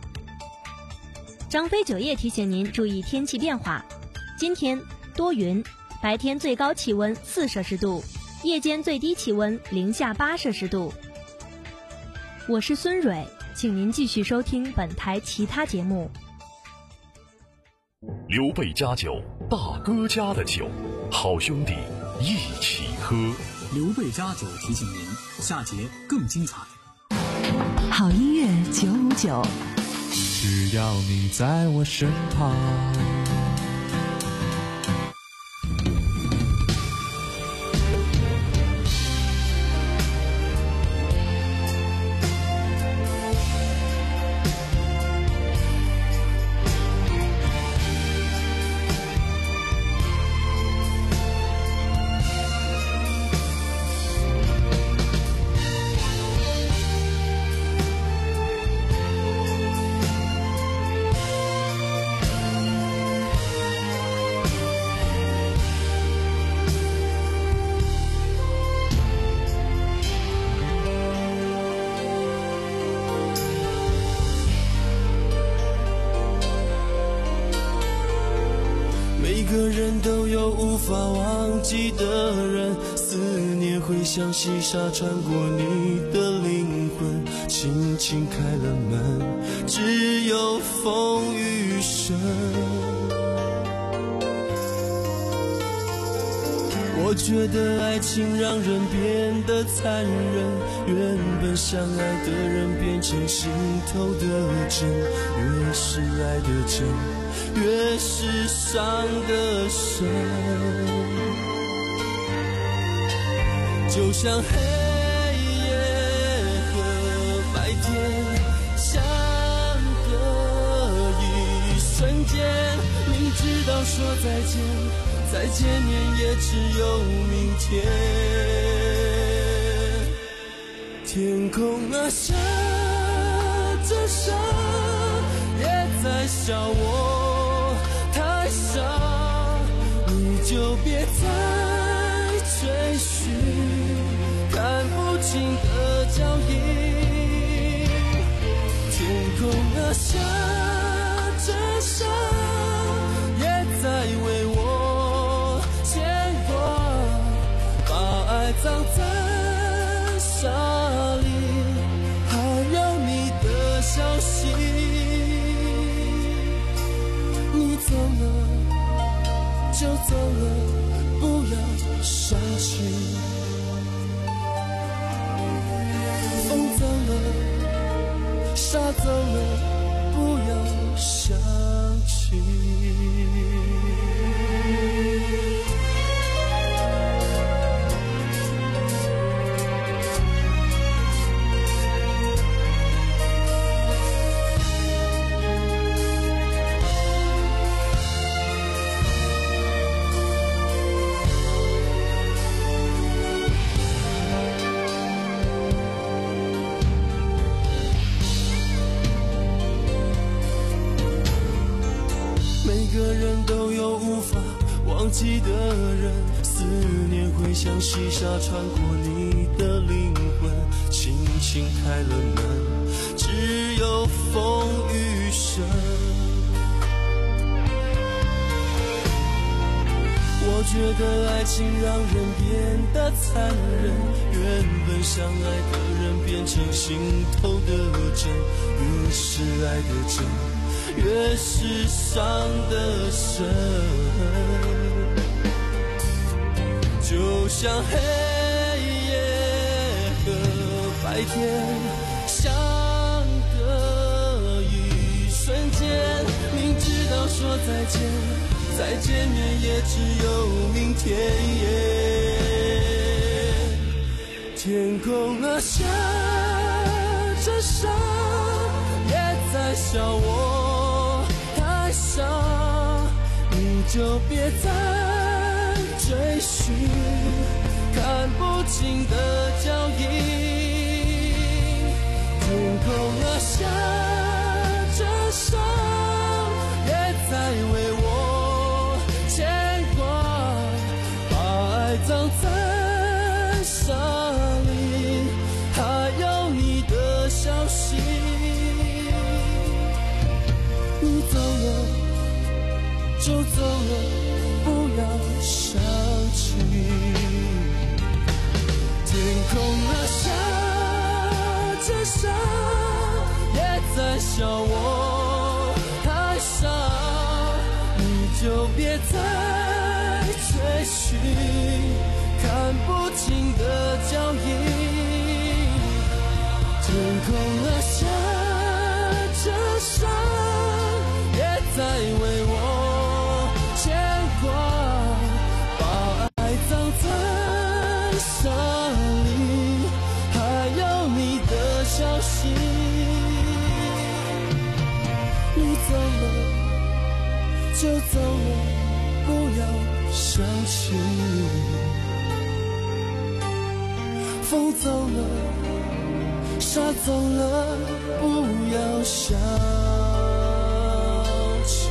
张飞酒业提醒您注意天气变化，今天多云，白天最高气温四摄氏度，夜间最低气温零下八摄氏度。我是孙蕊，请您继续收听本台其他节目。 刘备家酒，大哥家的酒，好兄弟一起喝。 刘备家酒提醒您，下节更精彩。 好音乐九五九， 只要你在我身旁。 每个人都有无法忘记的人，思念会像细沙穿过你的灵魂，轻轻开了门，只有风雨声。我觉得爱情让人变得残忍，原本相爱的人变成心头的针，越是爱的真，越是伤得深。就像黑夜和白天相隔一瞬间，明知道说再见，再见面也只有明天。天空啊下着沙，也在笑我太傻，你就别再追寻看不清的脚印。天空啊下着沙，也在为我牵挂，把爱葬在沙里，还有你的消息。你走了就走了，不要伤心。风走了，沙走了，不要想起。每个人都有无法忘记的人，思念会像细沙穿过你的灵魂，轻轻开了门，只有风雨声。我觉得爱情让人变得残忍，原本相爱的人变成心头的针，越是爱的真，越是伤得深。就像黑夜和白天相隔一瞬间，明知道说再见，再见面也只有明天。天空啊下着沙，也在笑我太傻，你就别再追寻看不清的脚印。天空啊下着沙，也在为我牵挂，把爱葬在沙里，还有你的消息。你走了就走了，不要想起。天空啊下着沙，也在笑我太傻，你就别再追寻看不清的脚印。天空啊下着沙，也在为我牵挂，把爱葬在沙里，还有你的消息。你走了就走了，不要想起。风走了，沙走了，不要想起。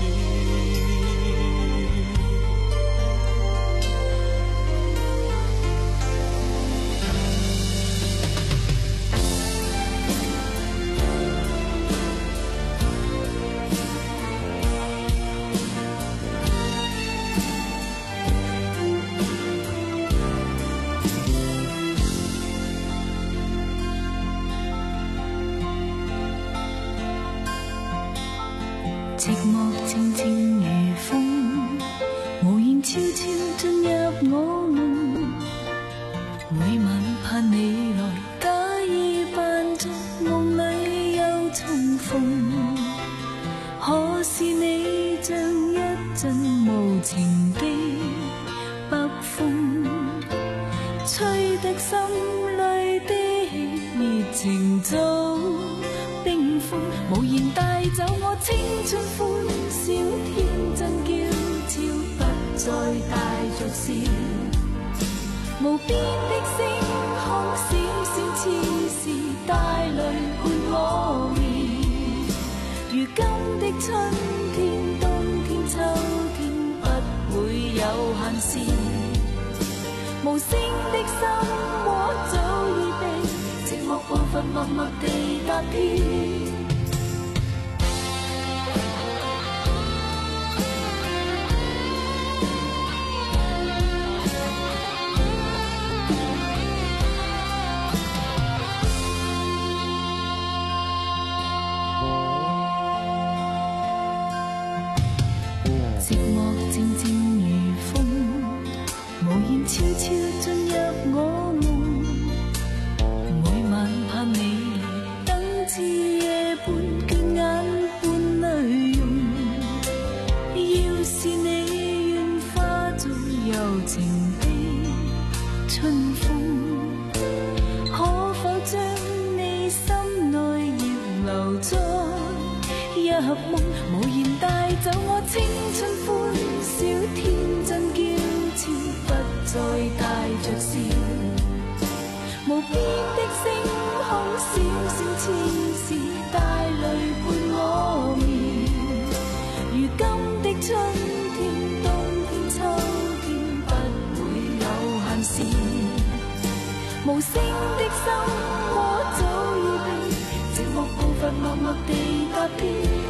每晚盼你來，假意扮作夢裏又重逢。可是你像一陣無情的北風，吹得心裏的熱情早冰封，無言帶走我青春歡笑，天真嬌俏不再帶着笑，無邊的星空閃閃似是帶淚伴我眠，如今的春天冬天秋天不會有限時，無聲的心窩早已被寂寞部分默默地踏遍。寂寞靜靜如風，無言悄悄進入我夢，每晚盼你來，燈至夜半，倦眼半淚溶。要是你願化作柔情的春風，可否將你心內葉留在一夢，無言帶走我青春歡笑，天真嬌俏不再帶着笑，無邊的星空閃閃似是帶淚伴我眠，如今的春天冬天秋天不會有限時，無聲的心窩早已被寂寞部分默默地踏遍。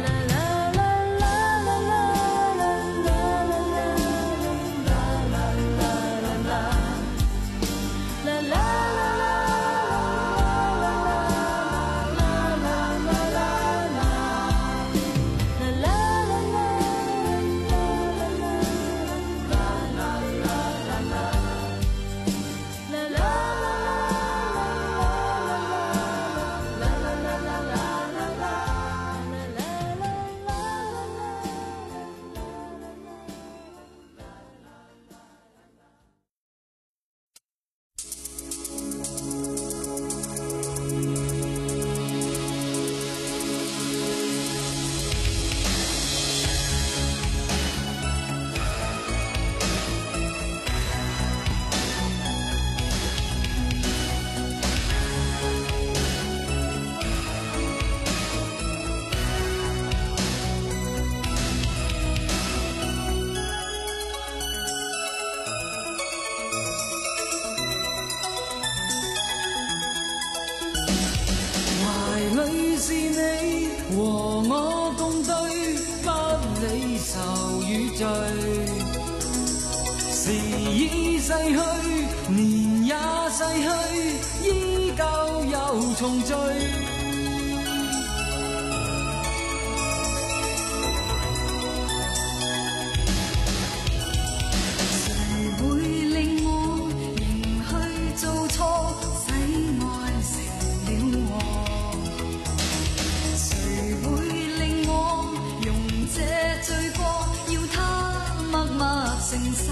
是你和我共對，不理愁與罪。時已逝去，年也逝去，依舊又重聚。誰會令我仍去做錯，使愛成了禍？這罪過要他默默承受，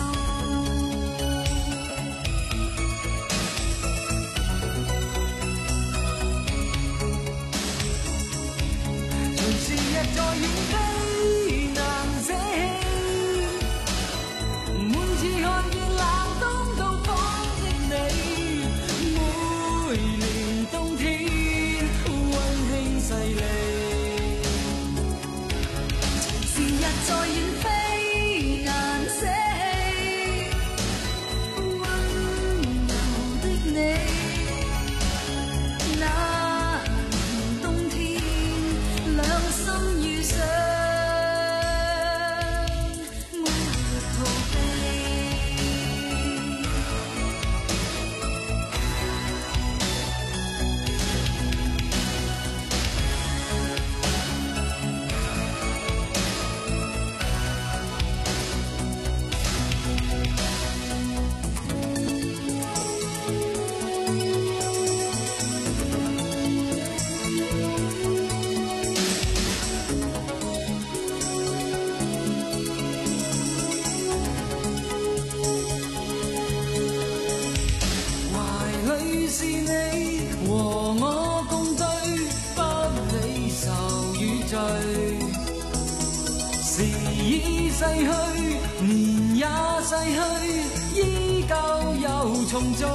逝去，年也逝去，依舊又重聚。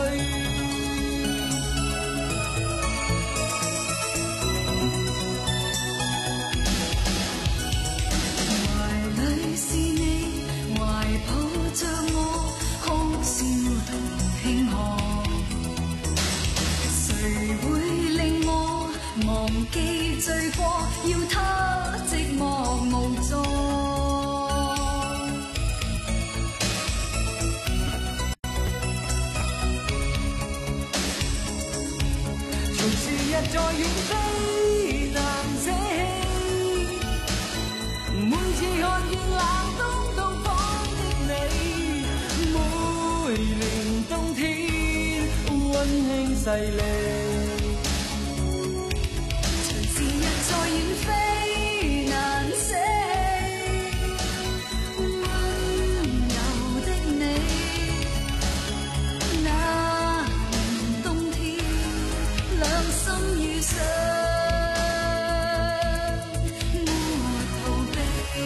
懷裏是你，懷抱着我，哭笑同慶賀。誰會令我忘記罪過？要他寂寞無助。 從時日在遠飛難捨棄，每次看見冷冬到訪的你，每年冬天溫馨細膩。 隨時日在遠飛難捨棄，溫柔的你，那年冬天兩心遇上，沒逃避。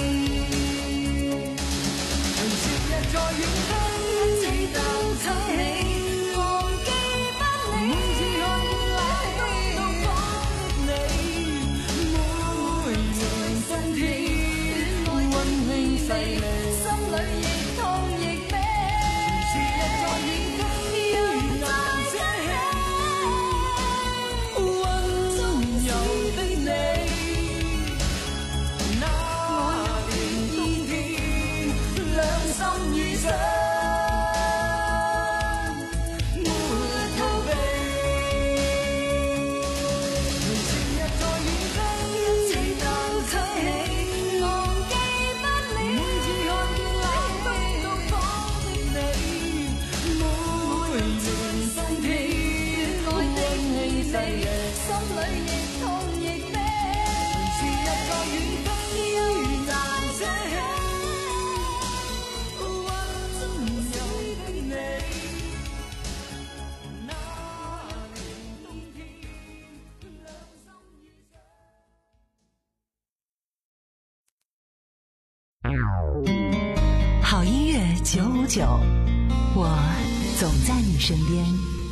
隨時日在遠飛， 一切都給你，忘記不理。 每次看見冷冬到訪的你，每年冬天溫馨細膩。 心裏亦痛亦悲。 隨時日在遠飛難捨棄，溫柔的你，那年冬天兩心遇上，沒逃避。隨時日在遠飛， 一切都給你，忘記不理。 每次看見冷冬到訪的你，每年冬天溫馨細膩。 心裏亦痛亦悲。 隨時日在遠飛難捨棄，溫柔的你，那年冬天兩心遇上。 好音乐九五九，我总在你身边。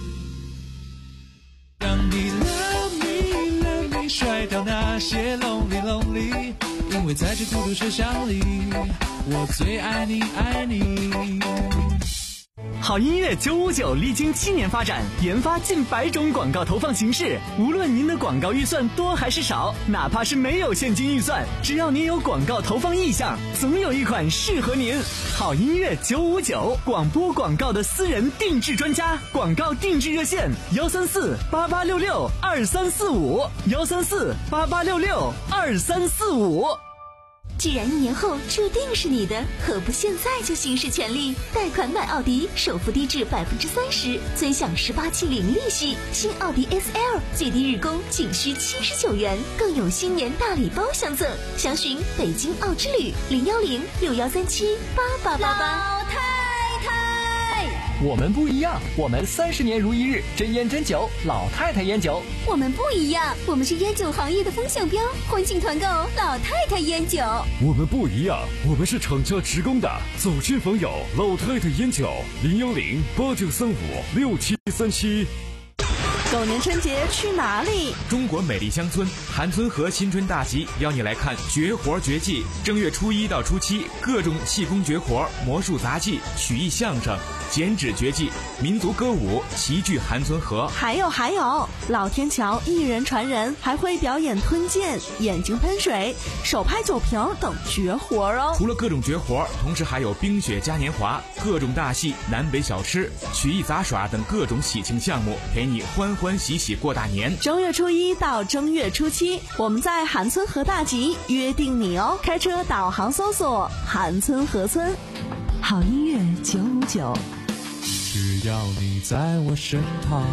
让你 love me love me 甩掉那些 lonely lonely， 因为在这孤独车厢里，我最爱你爱你。 好音乐九五九历经七年发展，研发近百种广告投放形式。无论您的广告预算多还是少，哪怕是没有现金预算，只要您有广告投放意向，总有一款适合您。好音乐九五九，广播广告的私人定制专家，广告定制热线：幺三四八八六六二三四五，幺三四八八六六二三四五。 既然一年后注定是你的，何不现在就行使权利？贷款买奥迪，首付低至百分之三十，尊享十八期零利息。新奥迪 S L 最低日供仅需七十九元，更有新年大礼包相赠。详询北京奥之旅零幺零六幺三七八八八八。 老太太， 我们不一样，我们三十年如一日，真烟真酒，老太太烟酒。 我们不一样，我们是烟酒行业的风向标，欢庆团购老太太烟酒。 我们不一样，我们是厂家直供的，走亲访友，老太太烟酒，零幺零八九三五六七三七。 狗年春节去哪里？ 中国美丽乡村韩村河新春大集邀你来看绝活绝技。正月初一到初七，各种气功绝活、魔术杂技、曲艺相声、剪纸绝技、民族歌舞齐聚韩村河。 还有还有，老天桥一人传人，还会表演吞剑、眼睛喷水、手拍酒瓶等绝活哦。 除了各种绝活，同时还有冰雪嘉年华、各种大戏、南北小吃、曲艺杂耍等各种喜庆项目，陪你欢欢喜喜过大年。 正月初一到正月初七，我们在韩村河大集约定你哦。开车导航搜索韩村河村。 好音乐九五九， 只要你在我身旁。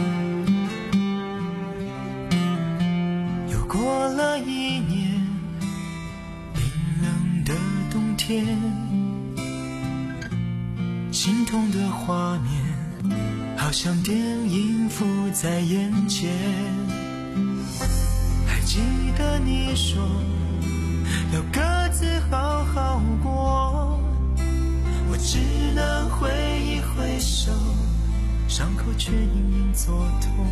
又过了一年， 心痛的画面，好像电影浮在眼前。还记得你说要各自好好过，我只能挥一挥手，伤口却隐隐作痛。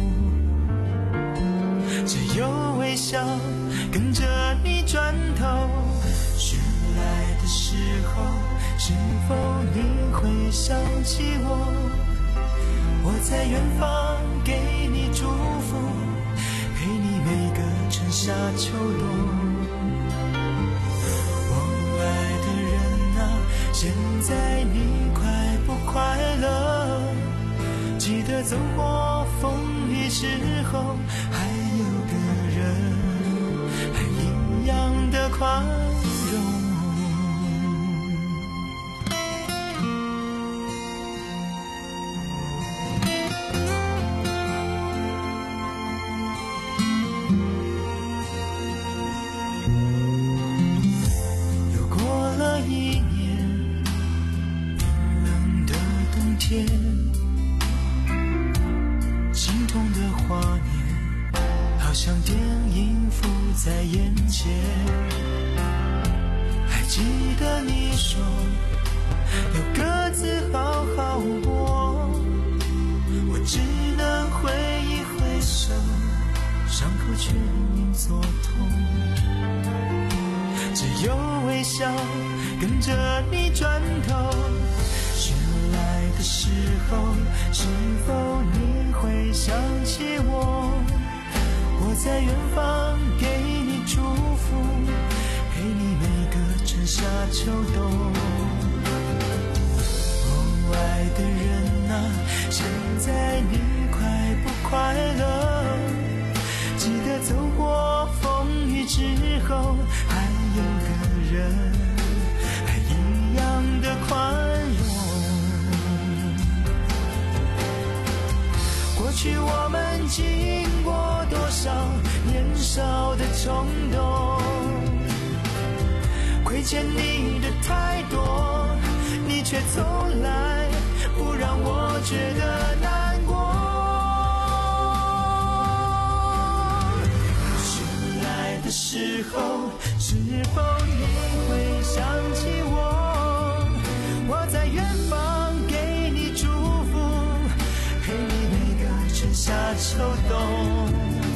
只有微笑跟着你转头，醒来的时候，是否你会想起我？我在远方给你祝福，陪你每个春夏秋冬。我爱的人啊，现在你快不快乐？记得走过风雨之后，还有个人还一样的宽容。又过了一年，冰冷的冬天，心痛的画面好像电影浮在眼前。还记得你说要各自好好过，我只能挥一挥手，伤口却隐隐作痛。只有微笑跟着你转头，醒来的时候，是否你会想起我？我在远方给你祝福，陪你每个春夏秋冬。我爱的人啊，现在你快不快乐？记得走过风雨之后，还有个人还一样的宽容。过去我们经过多少年少的冲动，亏欠你的太多，你却从来不让我觉得难过。醒来的时候，是否你会想起我？我在远方给你祝福，陪你每个春夏秋冬。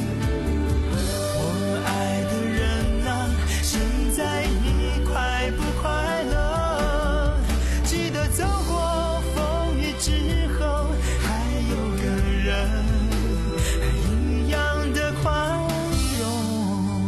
我爱的人啊，现在你快不快乐？记得走过风雨之后，还有个人还一样的宽容。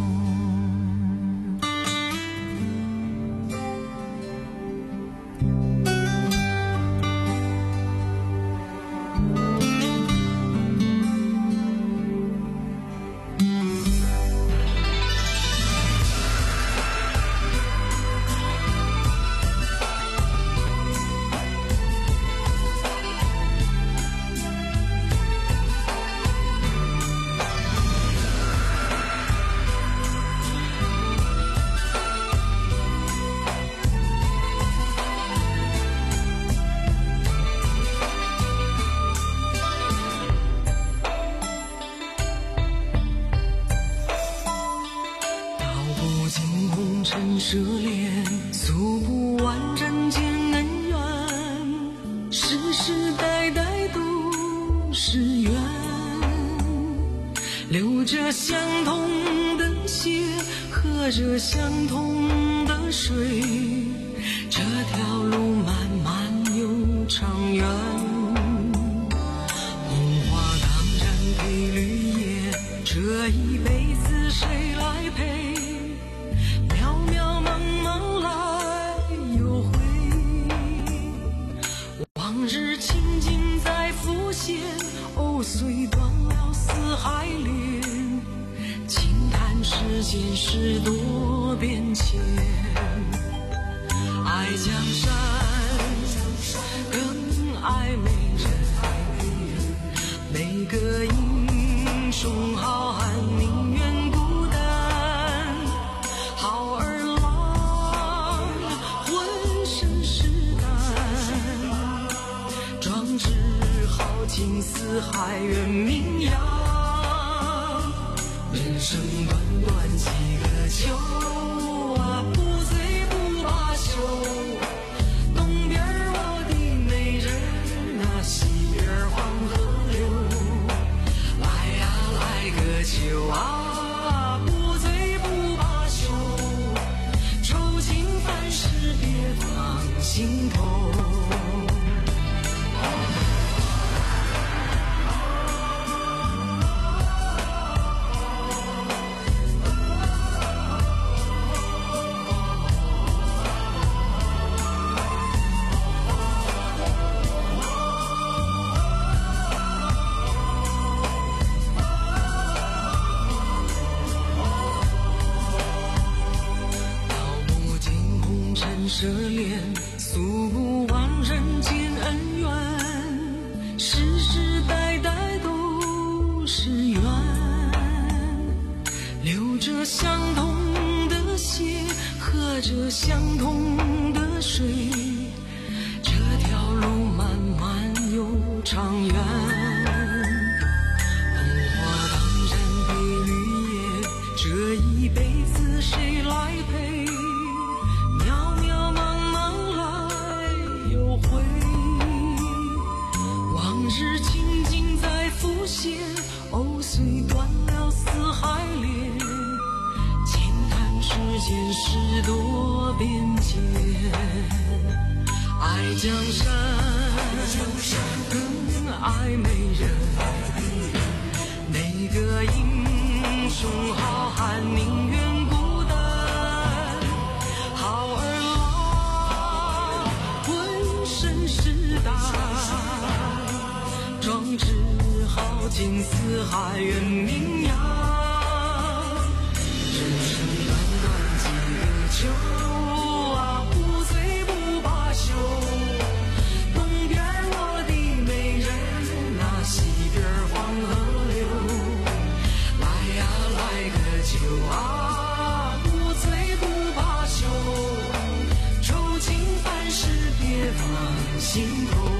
涉猎，诉不完人间恩怨，世世代代都是缘，流着相同的血，喝着相同的水，这条路漫漫又长远。红花当然配绿叶，这一辈子谁来陪？藕虽断了丝还连，轻叹世间事多变迁。爱江山更爱美人，每个英雄好汉宁愿孤单，好儿郎浑身是胆。 情似海远名扬。人生短短几个秋啊，不醉不罢休。东边我的美人啊，西边黄河流。来呀来个秋啊，不醉不罢休。愁情烦事别放心头。奢恋，诉不忘人间恩怨，世世代代都是缘。流着相同的血，喝着相同的水，这条路漫漫又长远。红花当然配绿叶，这一辈子谁来陪？日情景在浮现，藕虽断了丝还连。轻叹世间事多变迁，爱江山更爱美人。哪个英雄好汉宁愿孤单？好儿郎浑身是胆，壮志豪情四海远名扬。人生短短几个秋啊，不醉不罢休。东边我的美人啊，西边黄河流。来呀来个秋啊，不醉不罢休。愁情烦事别放心头。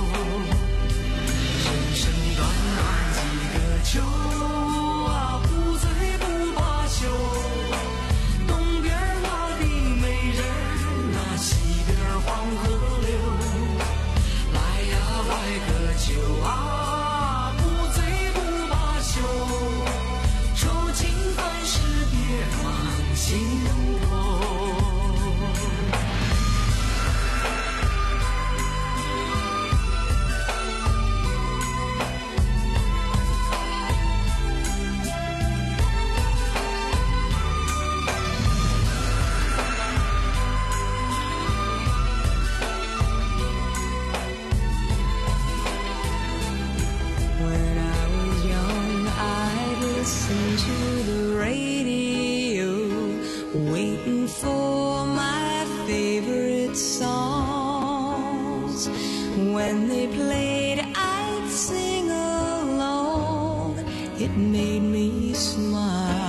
秋啊，不醉不罢休。东边我的美人啊，西边黄河流。来呀来个秋啊，不醉不罢休。愁情烦事别放心头。Listen to the radio, waiting for my favorite songs. When they played, I'd sing along. It made me smile.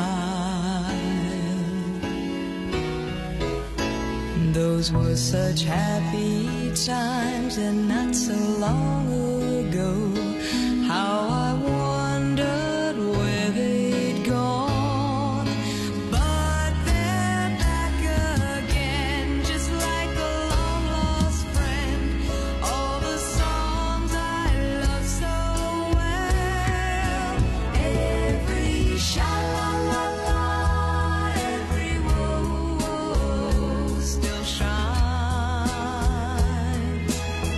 Those were such happy times, and not so long ago. How I wondered where they'd gone, but they're back again, just like a long lost friend. All the songs I love so well, every sha-la-la-la, every whoa-whoa still shines.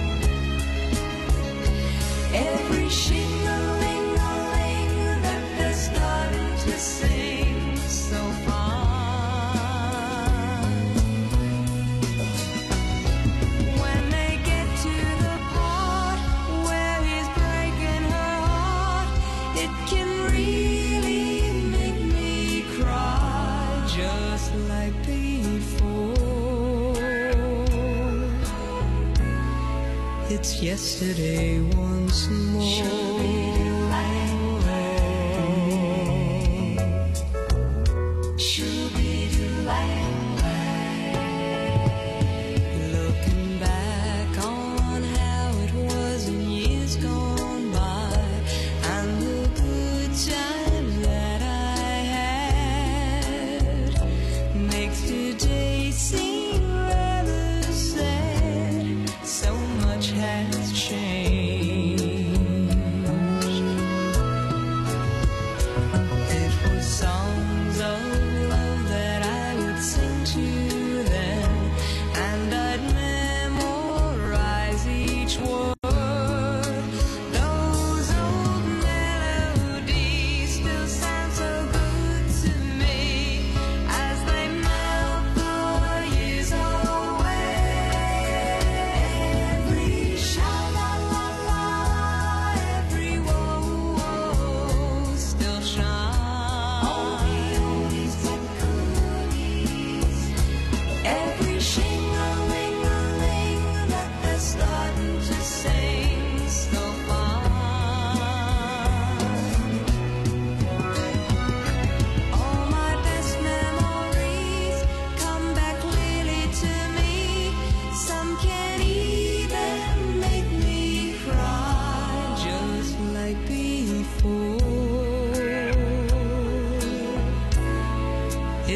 Every shing-a-ling-a-ling that they're starting to sing so fine. When they get to the part where he's breaking her heart, it can really make me cry, just like before. It's yesterday once more. Looking back on how it was in years gone by,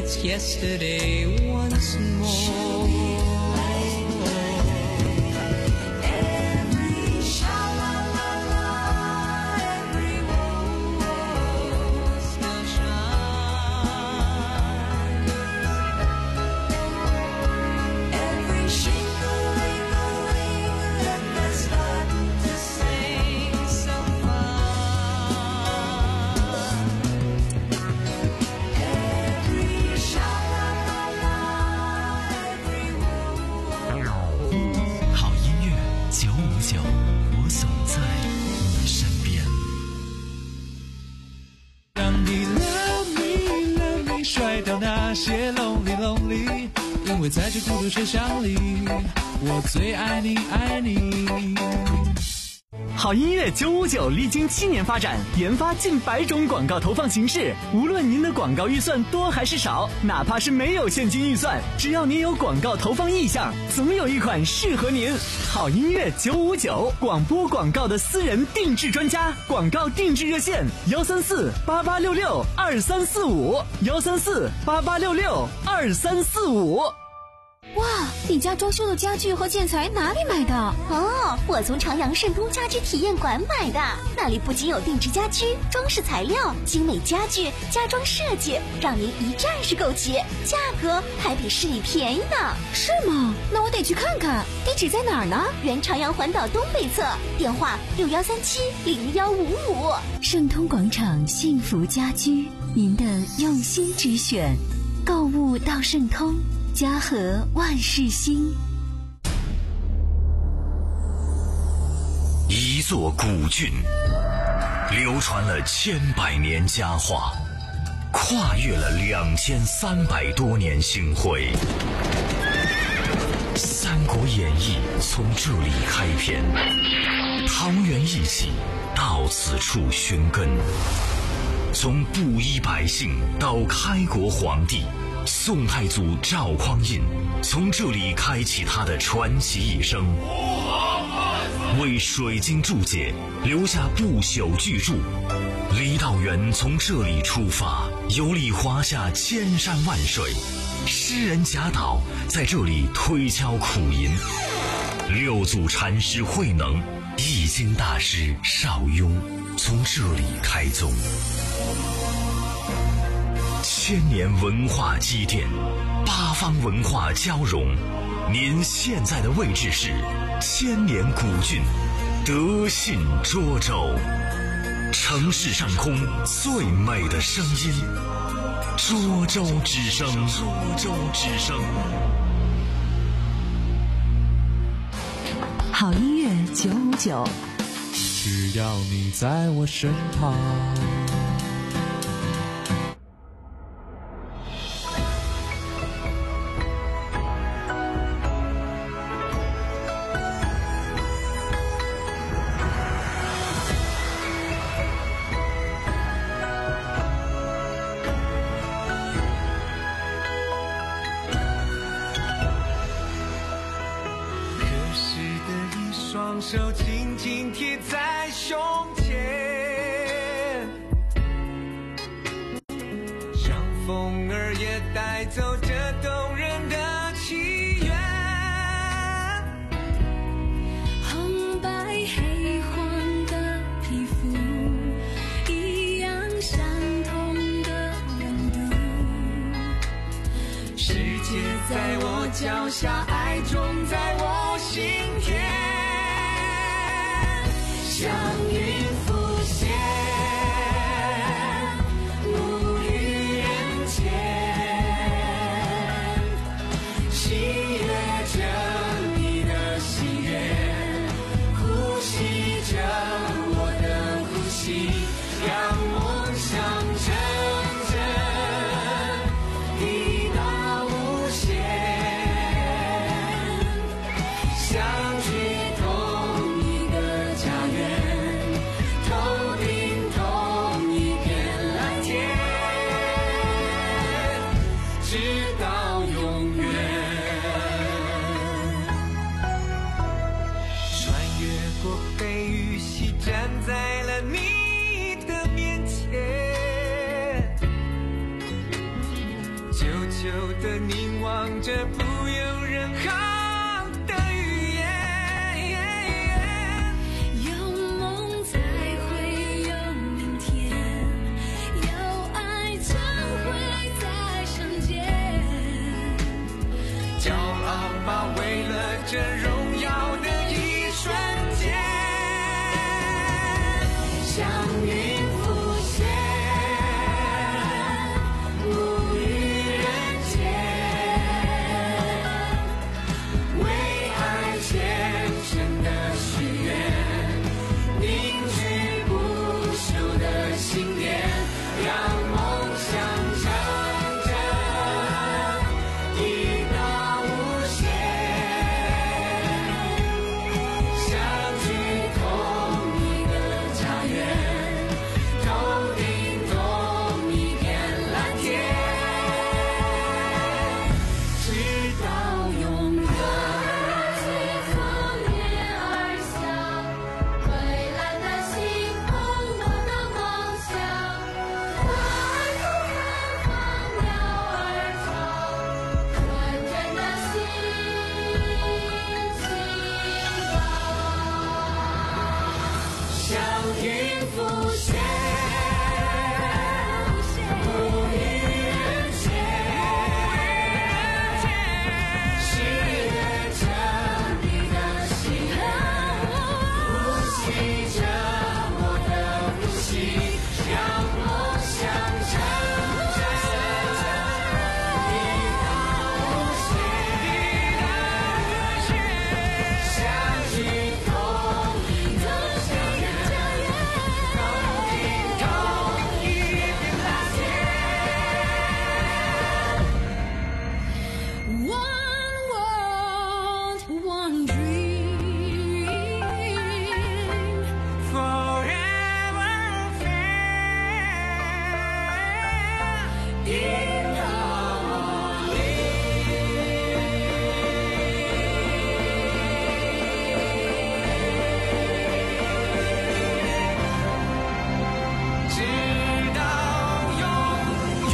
it's yesterday once more. Every sha-la-la-la, every whoa-whoa still shines. Every shing-a-ling-a-ling, let the start to sing so fine. Every sha-la-la-la, every whoa-whoa. 好音乐九五九，我总在你身边。 让你 love me love me 甩掉那些 lonely lonely， 因为在这孤独车厢里，我最爱你爱你。 好音乐九五九历经七年发展，研发近百种广告投放形式。无论您的广告预算多还是少，哪怕是没有现金预算，只要您有广告投放意向，总有一款适合您。好音乐九五九，广播广告的私人定制专家，广告定制热线：幺三四八八六六二三四五，幺三四八八六六二三四五。 哇，你家装修的家具和建材哪里买的？ 哦，我从长阳盛通家居体验馆买的，那里不仅有定制家居、装饰材料、精美家具、家装设计，让您一站式购齐，价格还比市里便宜呢。 是吗？那我得去看看。地址在哪儿呢？ 原长阳环岛东北侧，电话六幺三七零幺五五。 盛通广场幸福家居，您的用心之选，购物到盛通，家和万事兴。 一座古郡，流传了千百年佳话，跨越了两千三百多年星辉。《三国演义》从这里开篇，桃园义气到此处寻根，从布衣百姓到开国皇帝，宋太祖赵匡胤从这里开启他的传奇一生，为水晶注解留下不朽巨著。李道元从这里出发，游历华夏千山万水，诗人贾岛在这里推敲苦吟，六祖禅师慧能、易经大师邵雍从这里开宗。千年文化积淀，八方文化交融。您现在的位置是千年古郡德信涿州，城市上空最美的声音，涿州之声。涿州之声。 好音乐九五九， 只要你在我身旁。 双手紧紧贴在胸前，像风儿也带走这动人的祈愿。 红白黑黄的皮肤，一样相同的温度。 世界在我脚下，爱种在我心田。像云浮现，沐浴人间，喜悦着你的心愿，呼吸着我的呼吸，让梦想成真，一到无限，相聚同一个家园。就着不有任何的语言。 有梦才会有明天，有爱将会在瞬间。 骄傲吧，为了这荣耀的一瞬间，像云浮现，无语人间，为爱虔诚的许愿，凝聚不朽的信念，让梦想成真，一到无限，相聚同一个家园，头顶同一片蓝天，直到永远。 从天而下，蔚蓝的星空，我的梦想。花儿突然放鸟儿唱，纯真的心情吧。 像云浮现，无语人间，是认着你的心，呼吸着我的呼吸，让梦想成真，一到无限，相聚同一个家园，头顶同一片蓝天。 One world, one dream. Forever fair in harmony，直到永远。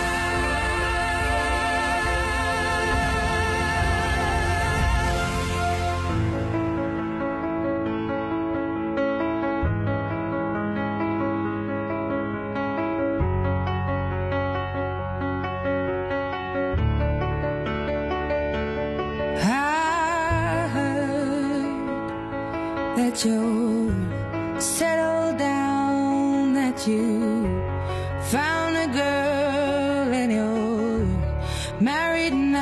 I heard that you settled down, that you found a girl and you're married now.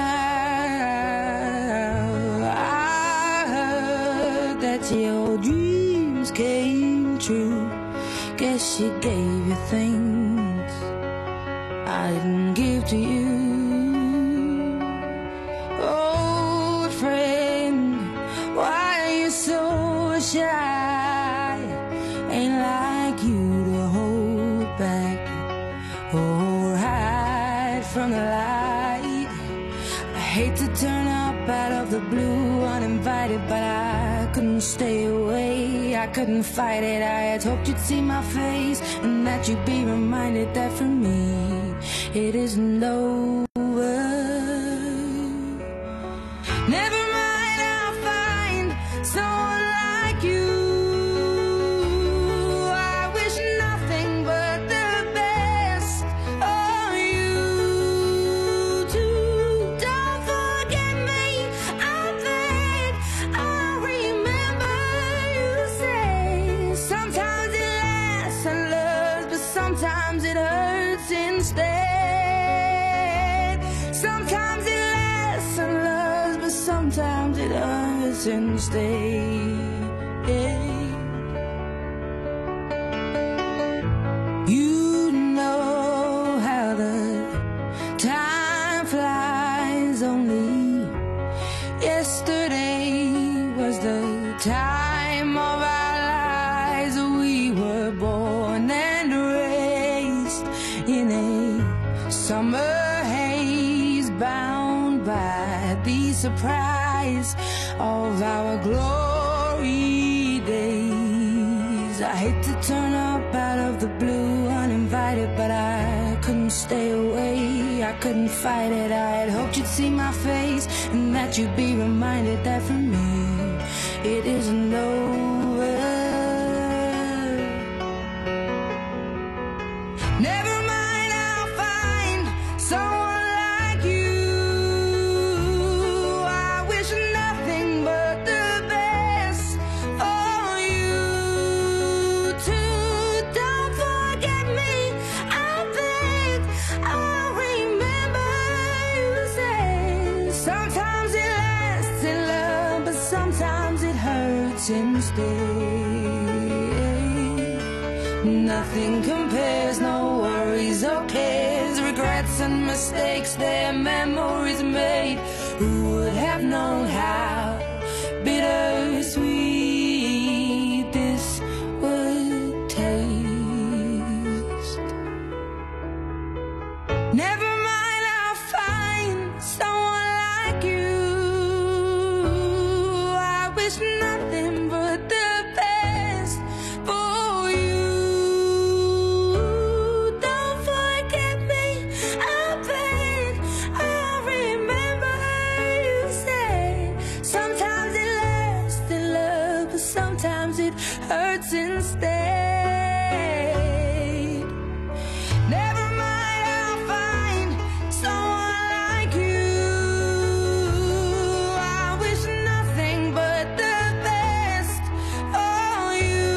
I heard that your dreams came true. Guess she gave you things I didn't give to you. Old friend, why are you so shy? Ain't like you to hold back or hide from the light. I hate to turn up out of the blue uninvited, but I couldn't stay away. I couldn't fight it. I had hoped you'd see my face and that you'd be reminded that for me it isn't over. Never mind, I'll find someone like you. I wish nothing but the best for you too. Don't forget me, I beg. I remember you say sometimes it lasts and loves, but sometimes it hurts instead. Sometimes it lasts and loves, but sometimes it hurts instead. You know how the time flies. Only yesterday was the time of our lives. We were born and raised in a summer haze, bound by the surprise of our glory days. I hate to turn up out of the blue uninvited, but I couldn't stay away, I couldn't fight it. I had hoped you'd see my face and that you'd be reminded that for me it isn't over. Never mind, I'll find someone like you. I wish nothing but the best for you too. Don't forget me, I beg. I remember you said sometimes it lasts in love, but sometimes it hurts instead. Nothing compares, no worries or cares, regrets and mistakes, their memories made. Who would have known how bittersweet this would taste? Never mind, I'll find someone like you. I wish nothing but the best for you. Don't forget me, I beg. I remember you said sometimes it lasts in love, but sometimes it hurts instead. Never mind, I'll find someone like you. I wish nothing but the best for you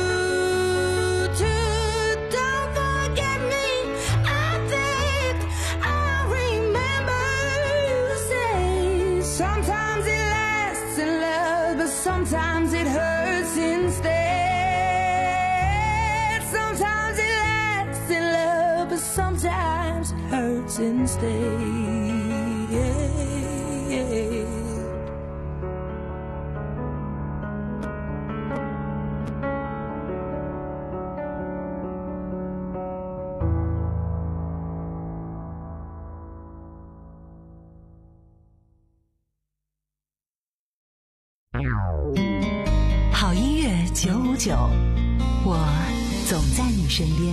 too. Don't forget me, I beg. I remember you say sometimes it lasts in love, but sometimes it hurts instead. Sometimes it lasts in love, but sometimes it hurts instead. 好音乐九五九，我总在你身边。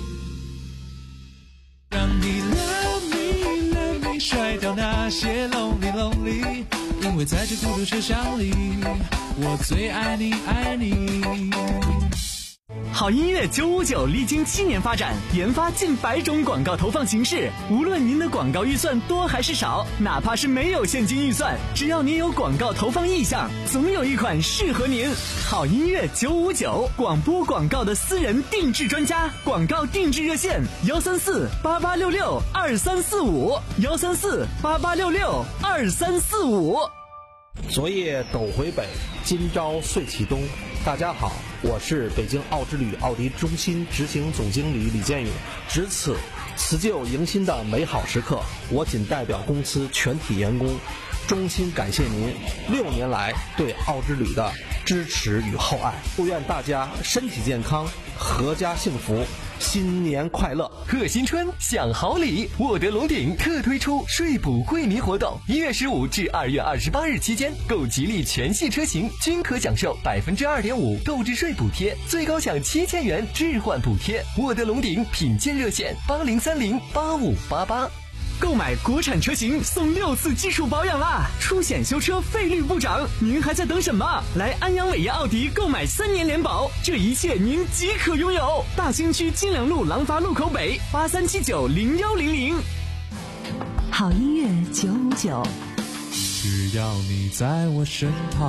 让你 love me love me 甩掉那些 lonely lonely， 因为在这孤独车厢里，我最爱你爱你。 好音乐九五九历经七年发展，研发近百种广告投放形式。无论您的广告预算多还是少，哪怕是没有现金预算，只要您有广告投放意向，总有一款适合您。好音乐九五九，广播广告的私人定制专家，广告定制热线：幺三四八八六六二三四五，幺三四八八六六二三四五。 昨夜斗回北，今朝岁启东。大家好，我是北京奥之旅奥迪中心执行总经理李建勇。值此辞旧迎新的美好时刻，我仅代表公司全体员工，衷心感谢您六年来对奥之旅的支持与厚爱。祝愿大家身体健康，阖家幸福，新年快乐！ 贺新春，享好礼！沃德龙鼎特推出税补惠民活动，一月十五至二月二十八日期间，购吉利全系车型均可享受百分之二点五购置税补贴，最高享七千元置换补贴。沃德龙鼎品鉴热线：八零三零八五八八。 购买国产车型送六次技术保养啦，出险修车费率不涨，您还在等什么？来安阳伟业奥迪购买三年联保，这一切您即可拥有。大兴区金良路廊坊路口北，八三七九零幺零零。 好音乐九五九， 只要你在我身旁。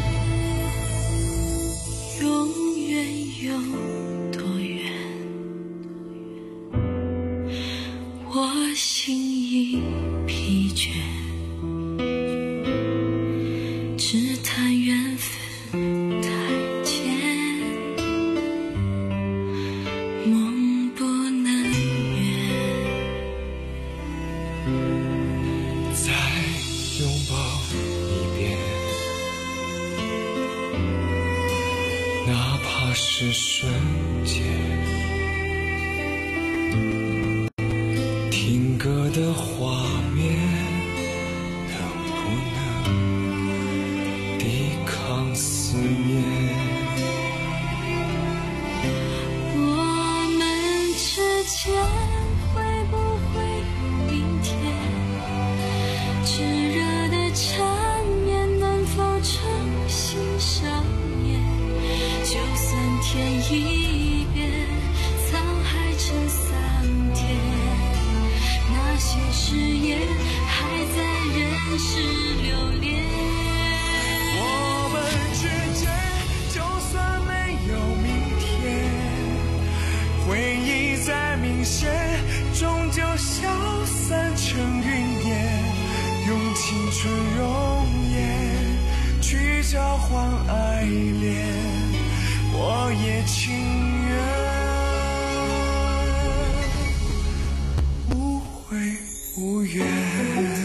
永远有多远？ 是瞬间，听歌的画面能不能抵抗思念？ 我们之间会不会有明天？炙热的缠绵能否重新上演？就算天一变，沧海成桑田，那些誓言还在人世留恋。 我们之间就算没有明天，回忆在明显，终究消散成云烟，用青春容颜去交换爱恋，我也情愿无悔无怨。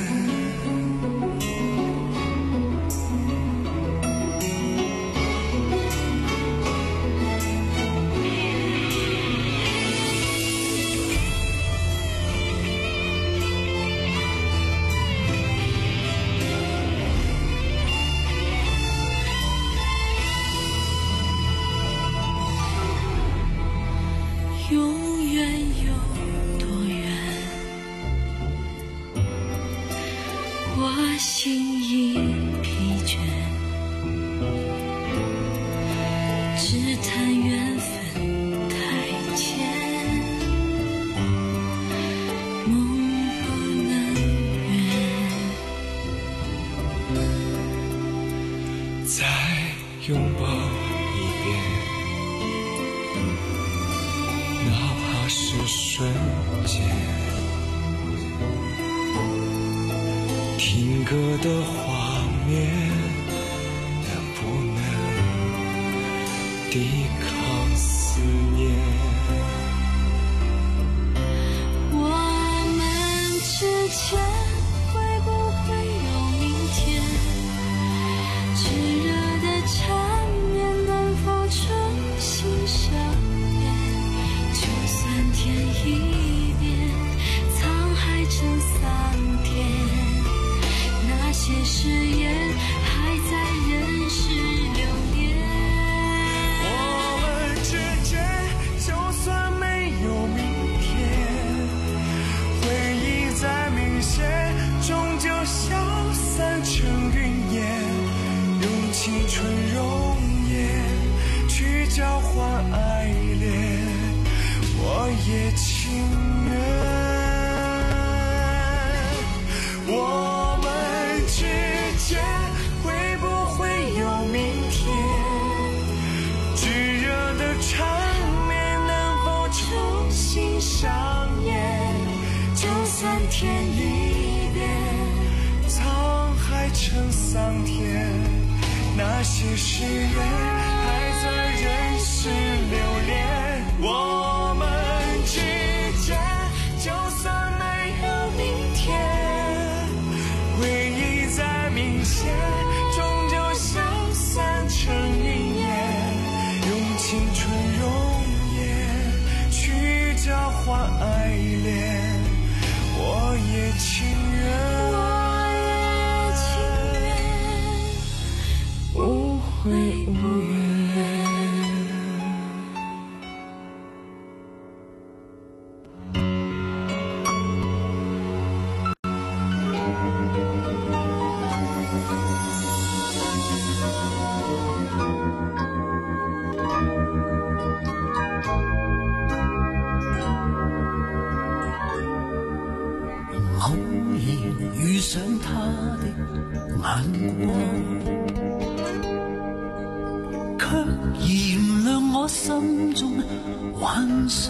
永远有多远？我心已疲倦，只叹缘分太浅，梦不能圆。 再拥抱一遍，哪怕是瞬间，听歌的画面能不能抵抗思念？ 我们之间会不会有明天？炙热的缠绵能否重新上演？就算天一变，沧海成桑田，那些誓言还在人世留恋。 我们之间就算没有明天，回忆在明显，终究消散成云烟，用青春容颜去交换爱恋，我也情愿。我们之间会不会有明天？炙热的缠绵能否重新上演？就算天一变，沧海成桑田，那些誓言还在人世留恋。我们之间就算没有明天，回忆在明显，终究消散成云烟，用青春容颜去交换爱恋，我也情愿，无悔无怨。 偶然遇上他的眼光，卻燃亮我心中幻想。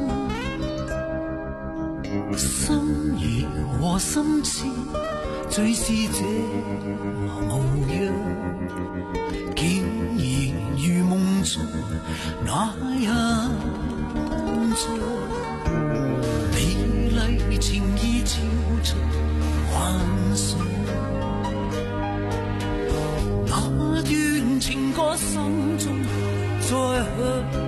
心意和心思最是這模樣，竟然如夢中那一張。美麗情意照出幻想，那段情歌心中再響。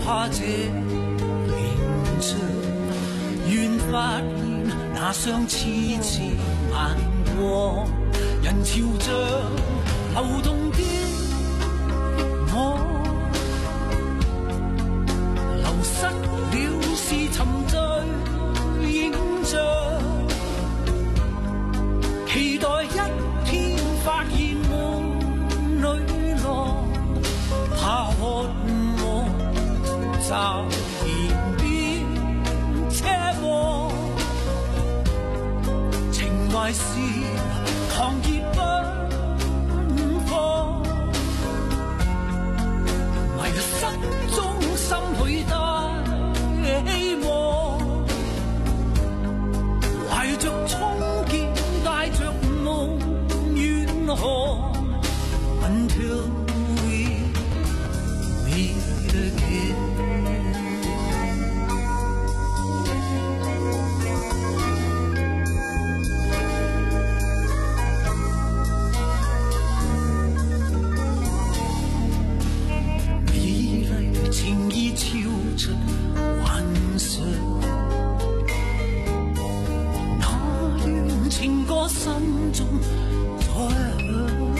怕這形象，願發現那相似似眼光，人潮像流動的我，流失了是沉醉影像，期待一天發現夢裏浪，怕渴望驟然變奢望，情懷是狂熱奔放，迷失中心裏帶希望，懷着憧憬帶着夢遠航 Until we meet again。情意超出幻想，那段情歌心中再響，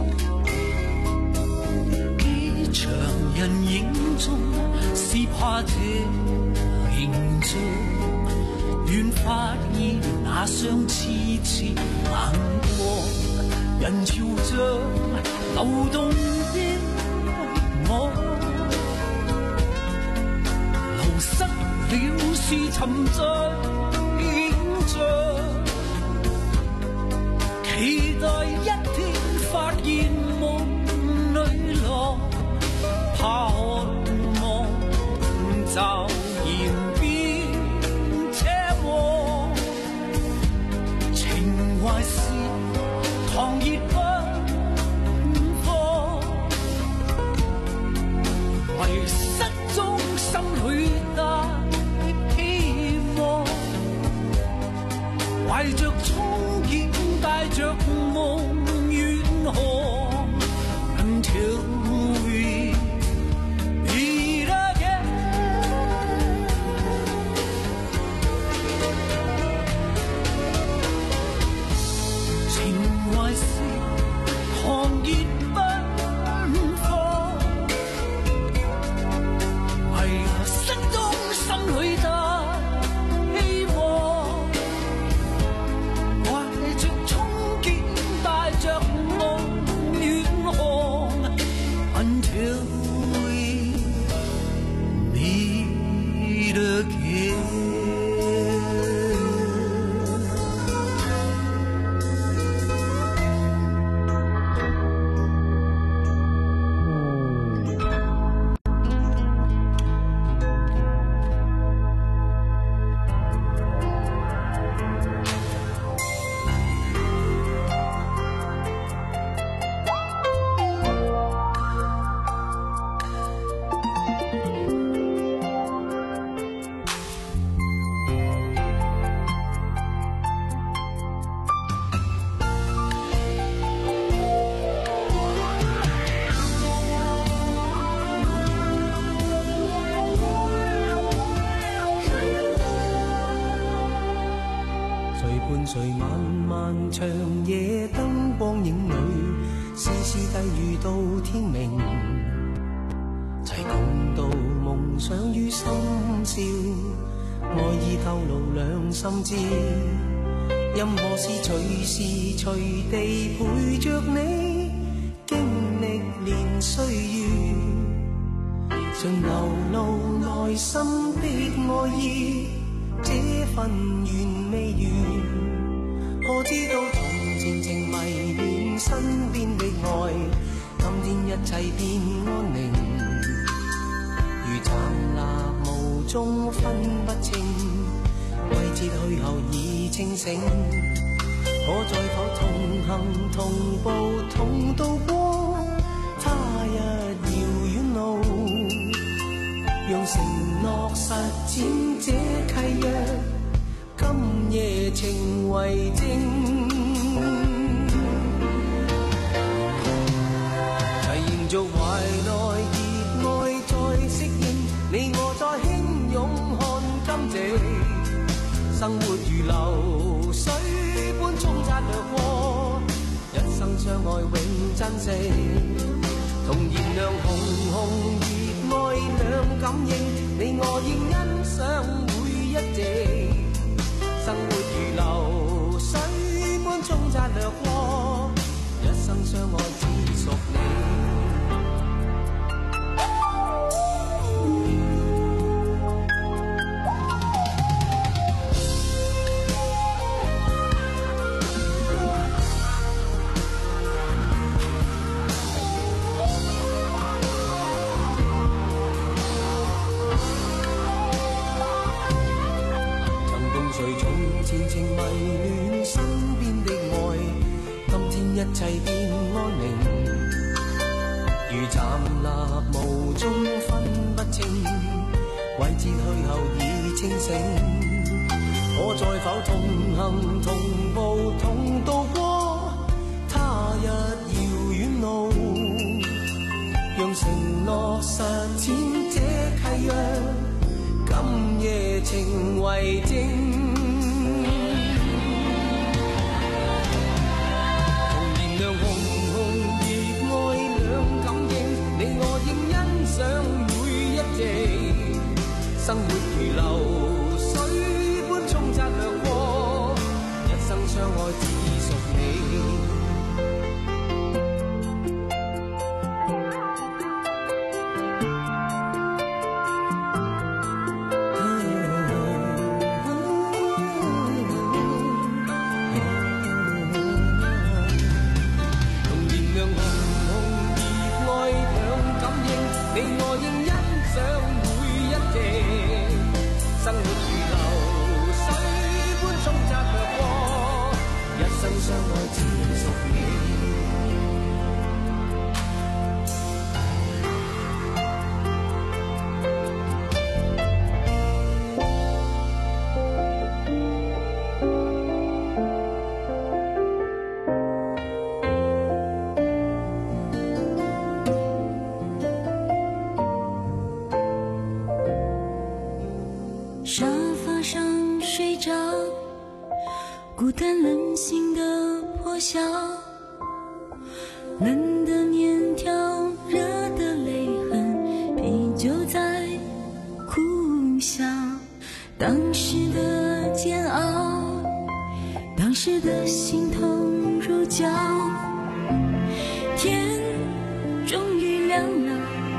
機場人影中是怕這形象，願發現那相似似眼光，人潮像流動的我，失了是沉醉影像，期待一天發現夢裏浪，怕渴望驟然變奢望，情懷是狂熱奔放，迷失中心裏帶希望，懷着憧憬帶着夢遠航 Until we meet again。 情懷是狂熱奔放，迷失中心裏帶希望，懷着憧憬帶着夢遠航 Until we meet again。 隨漫漫長夜燈光影裏，絲絲低語到天明，齊共度夢想於深宵，愛意透露兩心知，任何事隨時隨地陪着你，經歷年歲月，像流露內心的愛意，這份緣未完。我知道同靜靜迷戀身邊的愛，今天一切變安寧，如站立無蹤分不清，季節去後已清醒，可在否同行同步同渡過他日遙遠路，讓承諾實踐這契約，今夜情為證，齊延續懷內熱愛再適應，你生活如流水般沖刷掠過，一生相愛永珍惜，同燃亮紅紅熱愛兩感應，你我應欣賞每一夕。生活如流水般沖刷掠過，一生相愛只屬你。一切變安寧，如站立無中分不清，季節去後已清醒。可在否同行同步同渡過他日遙遠路，讓承諾實踐這契約，今夜情為證。生活如流水般沖刷掠過，一生相愛只屬你。同燃亮紅紅熱愛兩感應，你我應欣賞每一夕。生活如流水般沖刷掠過，一生相愛只屬你。 沙发上睡着，孤单冷醒的破晓，冷的面条，热的泪痕，啤酒在苦笑。当时的煎熬，当时的心痛如绞。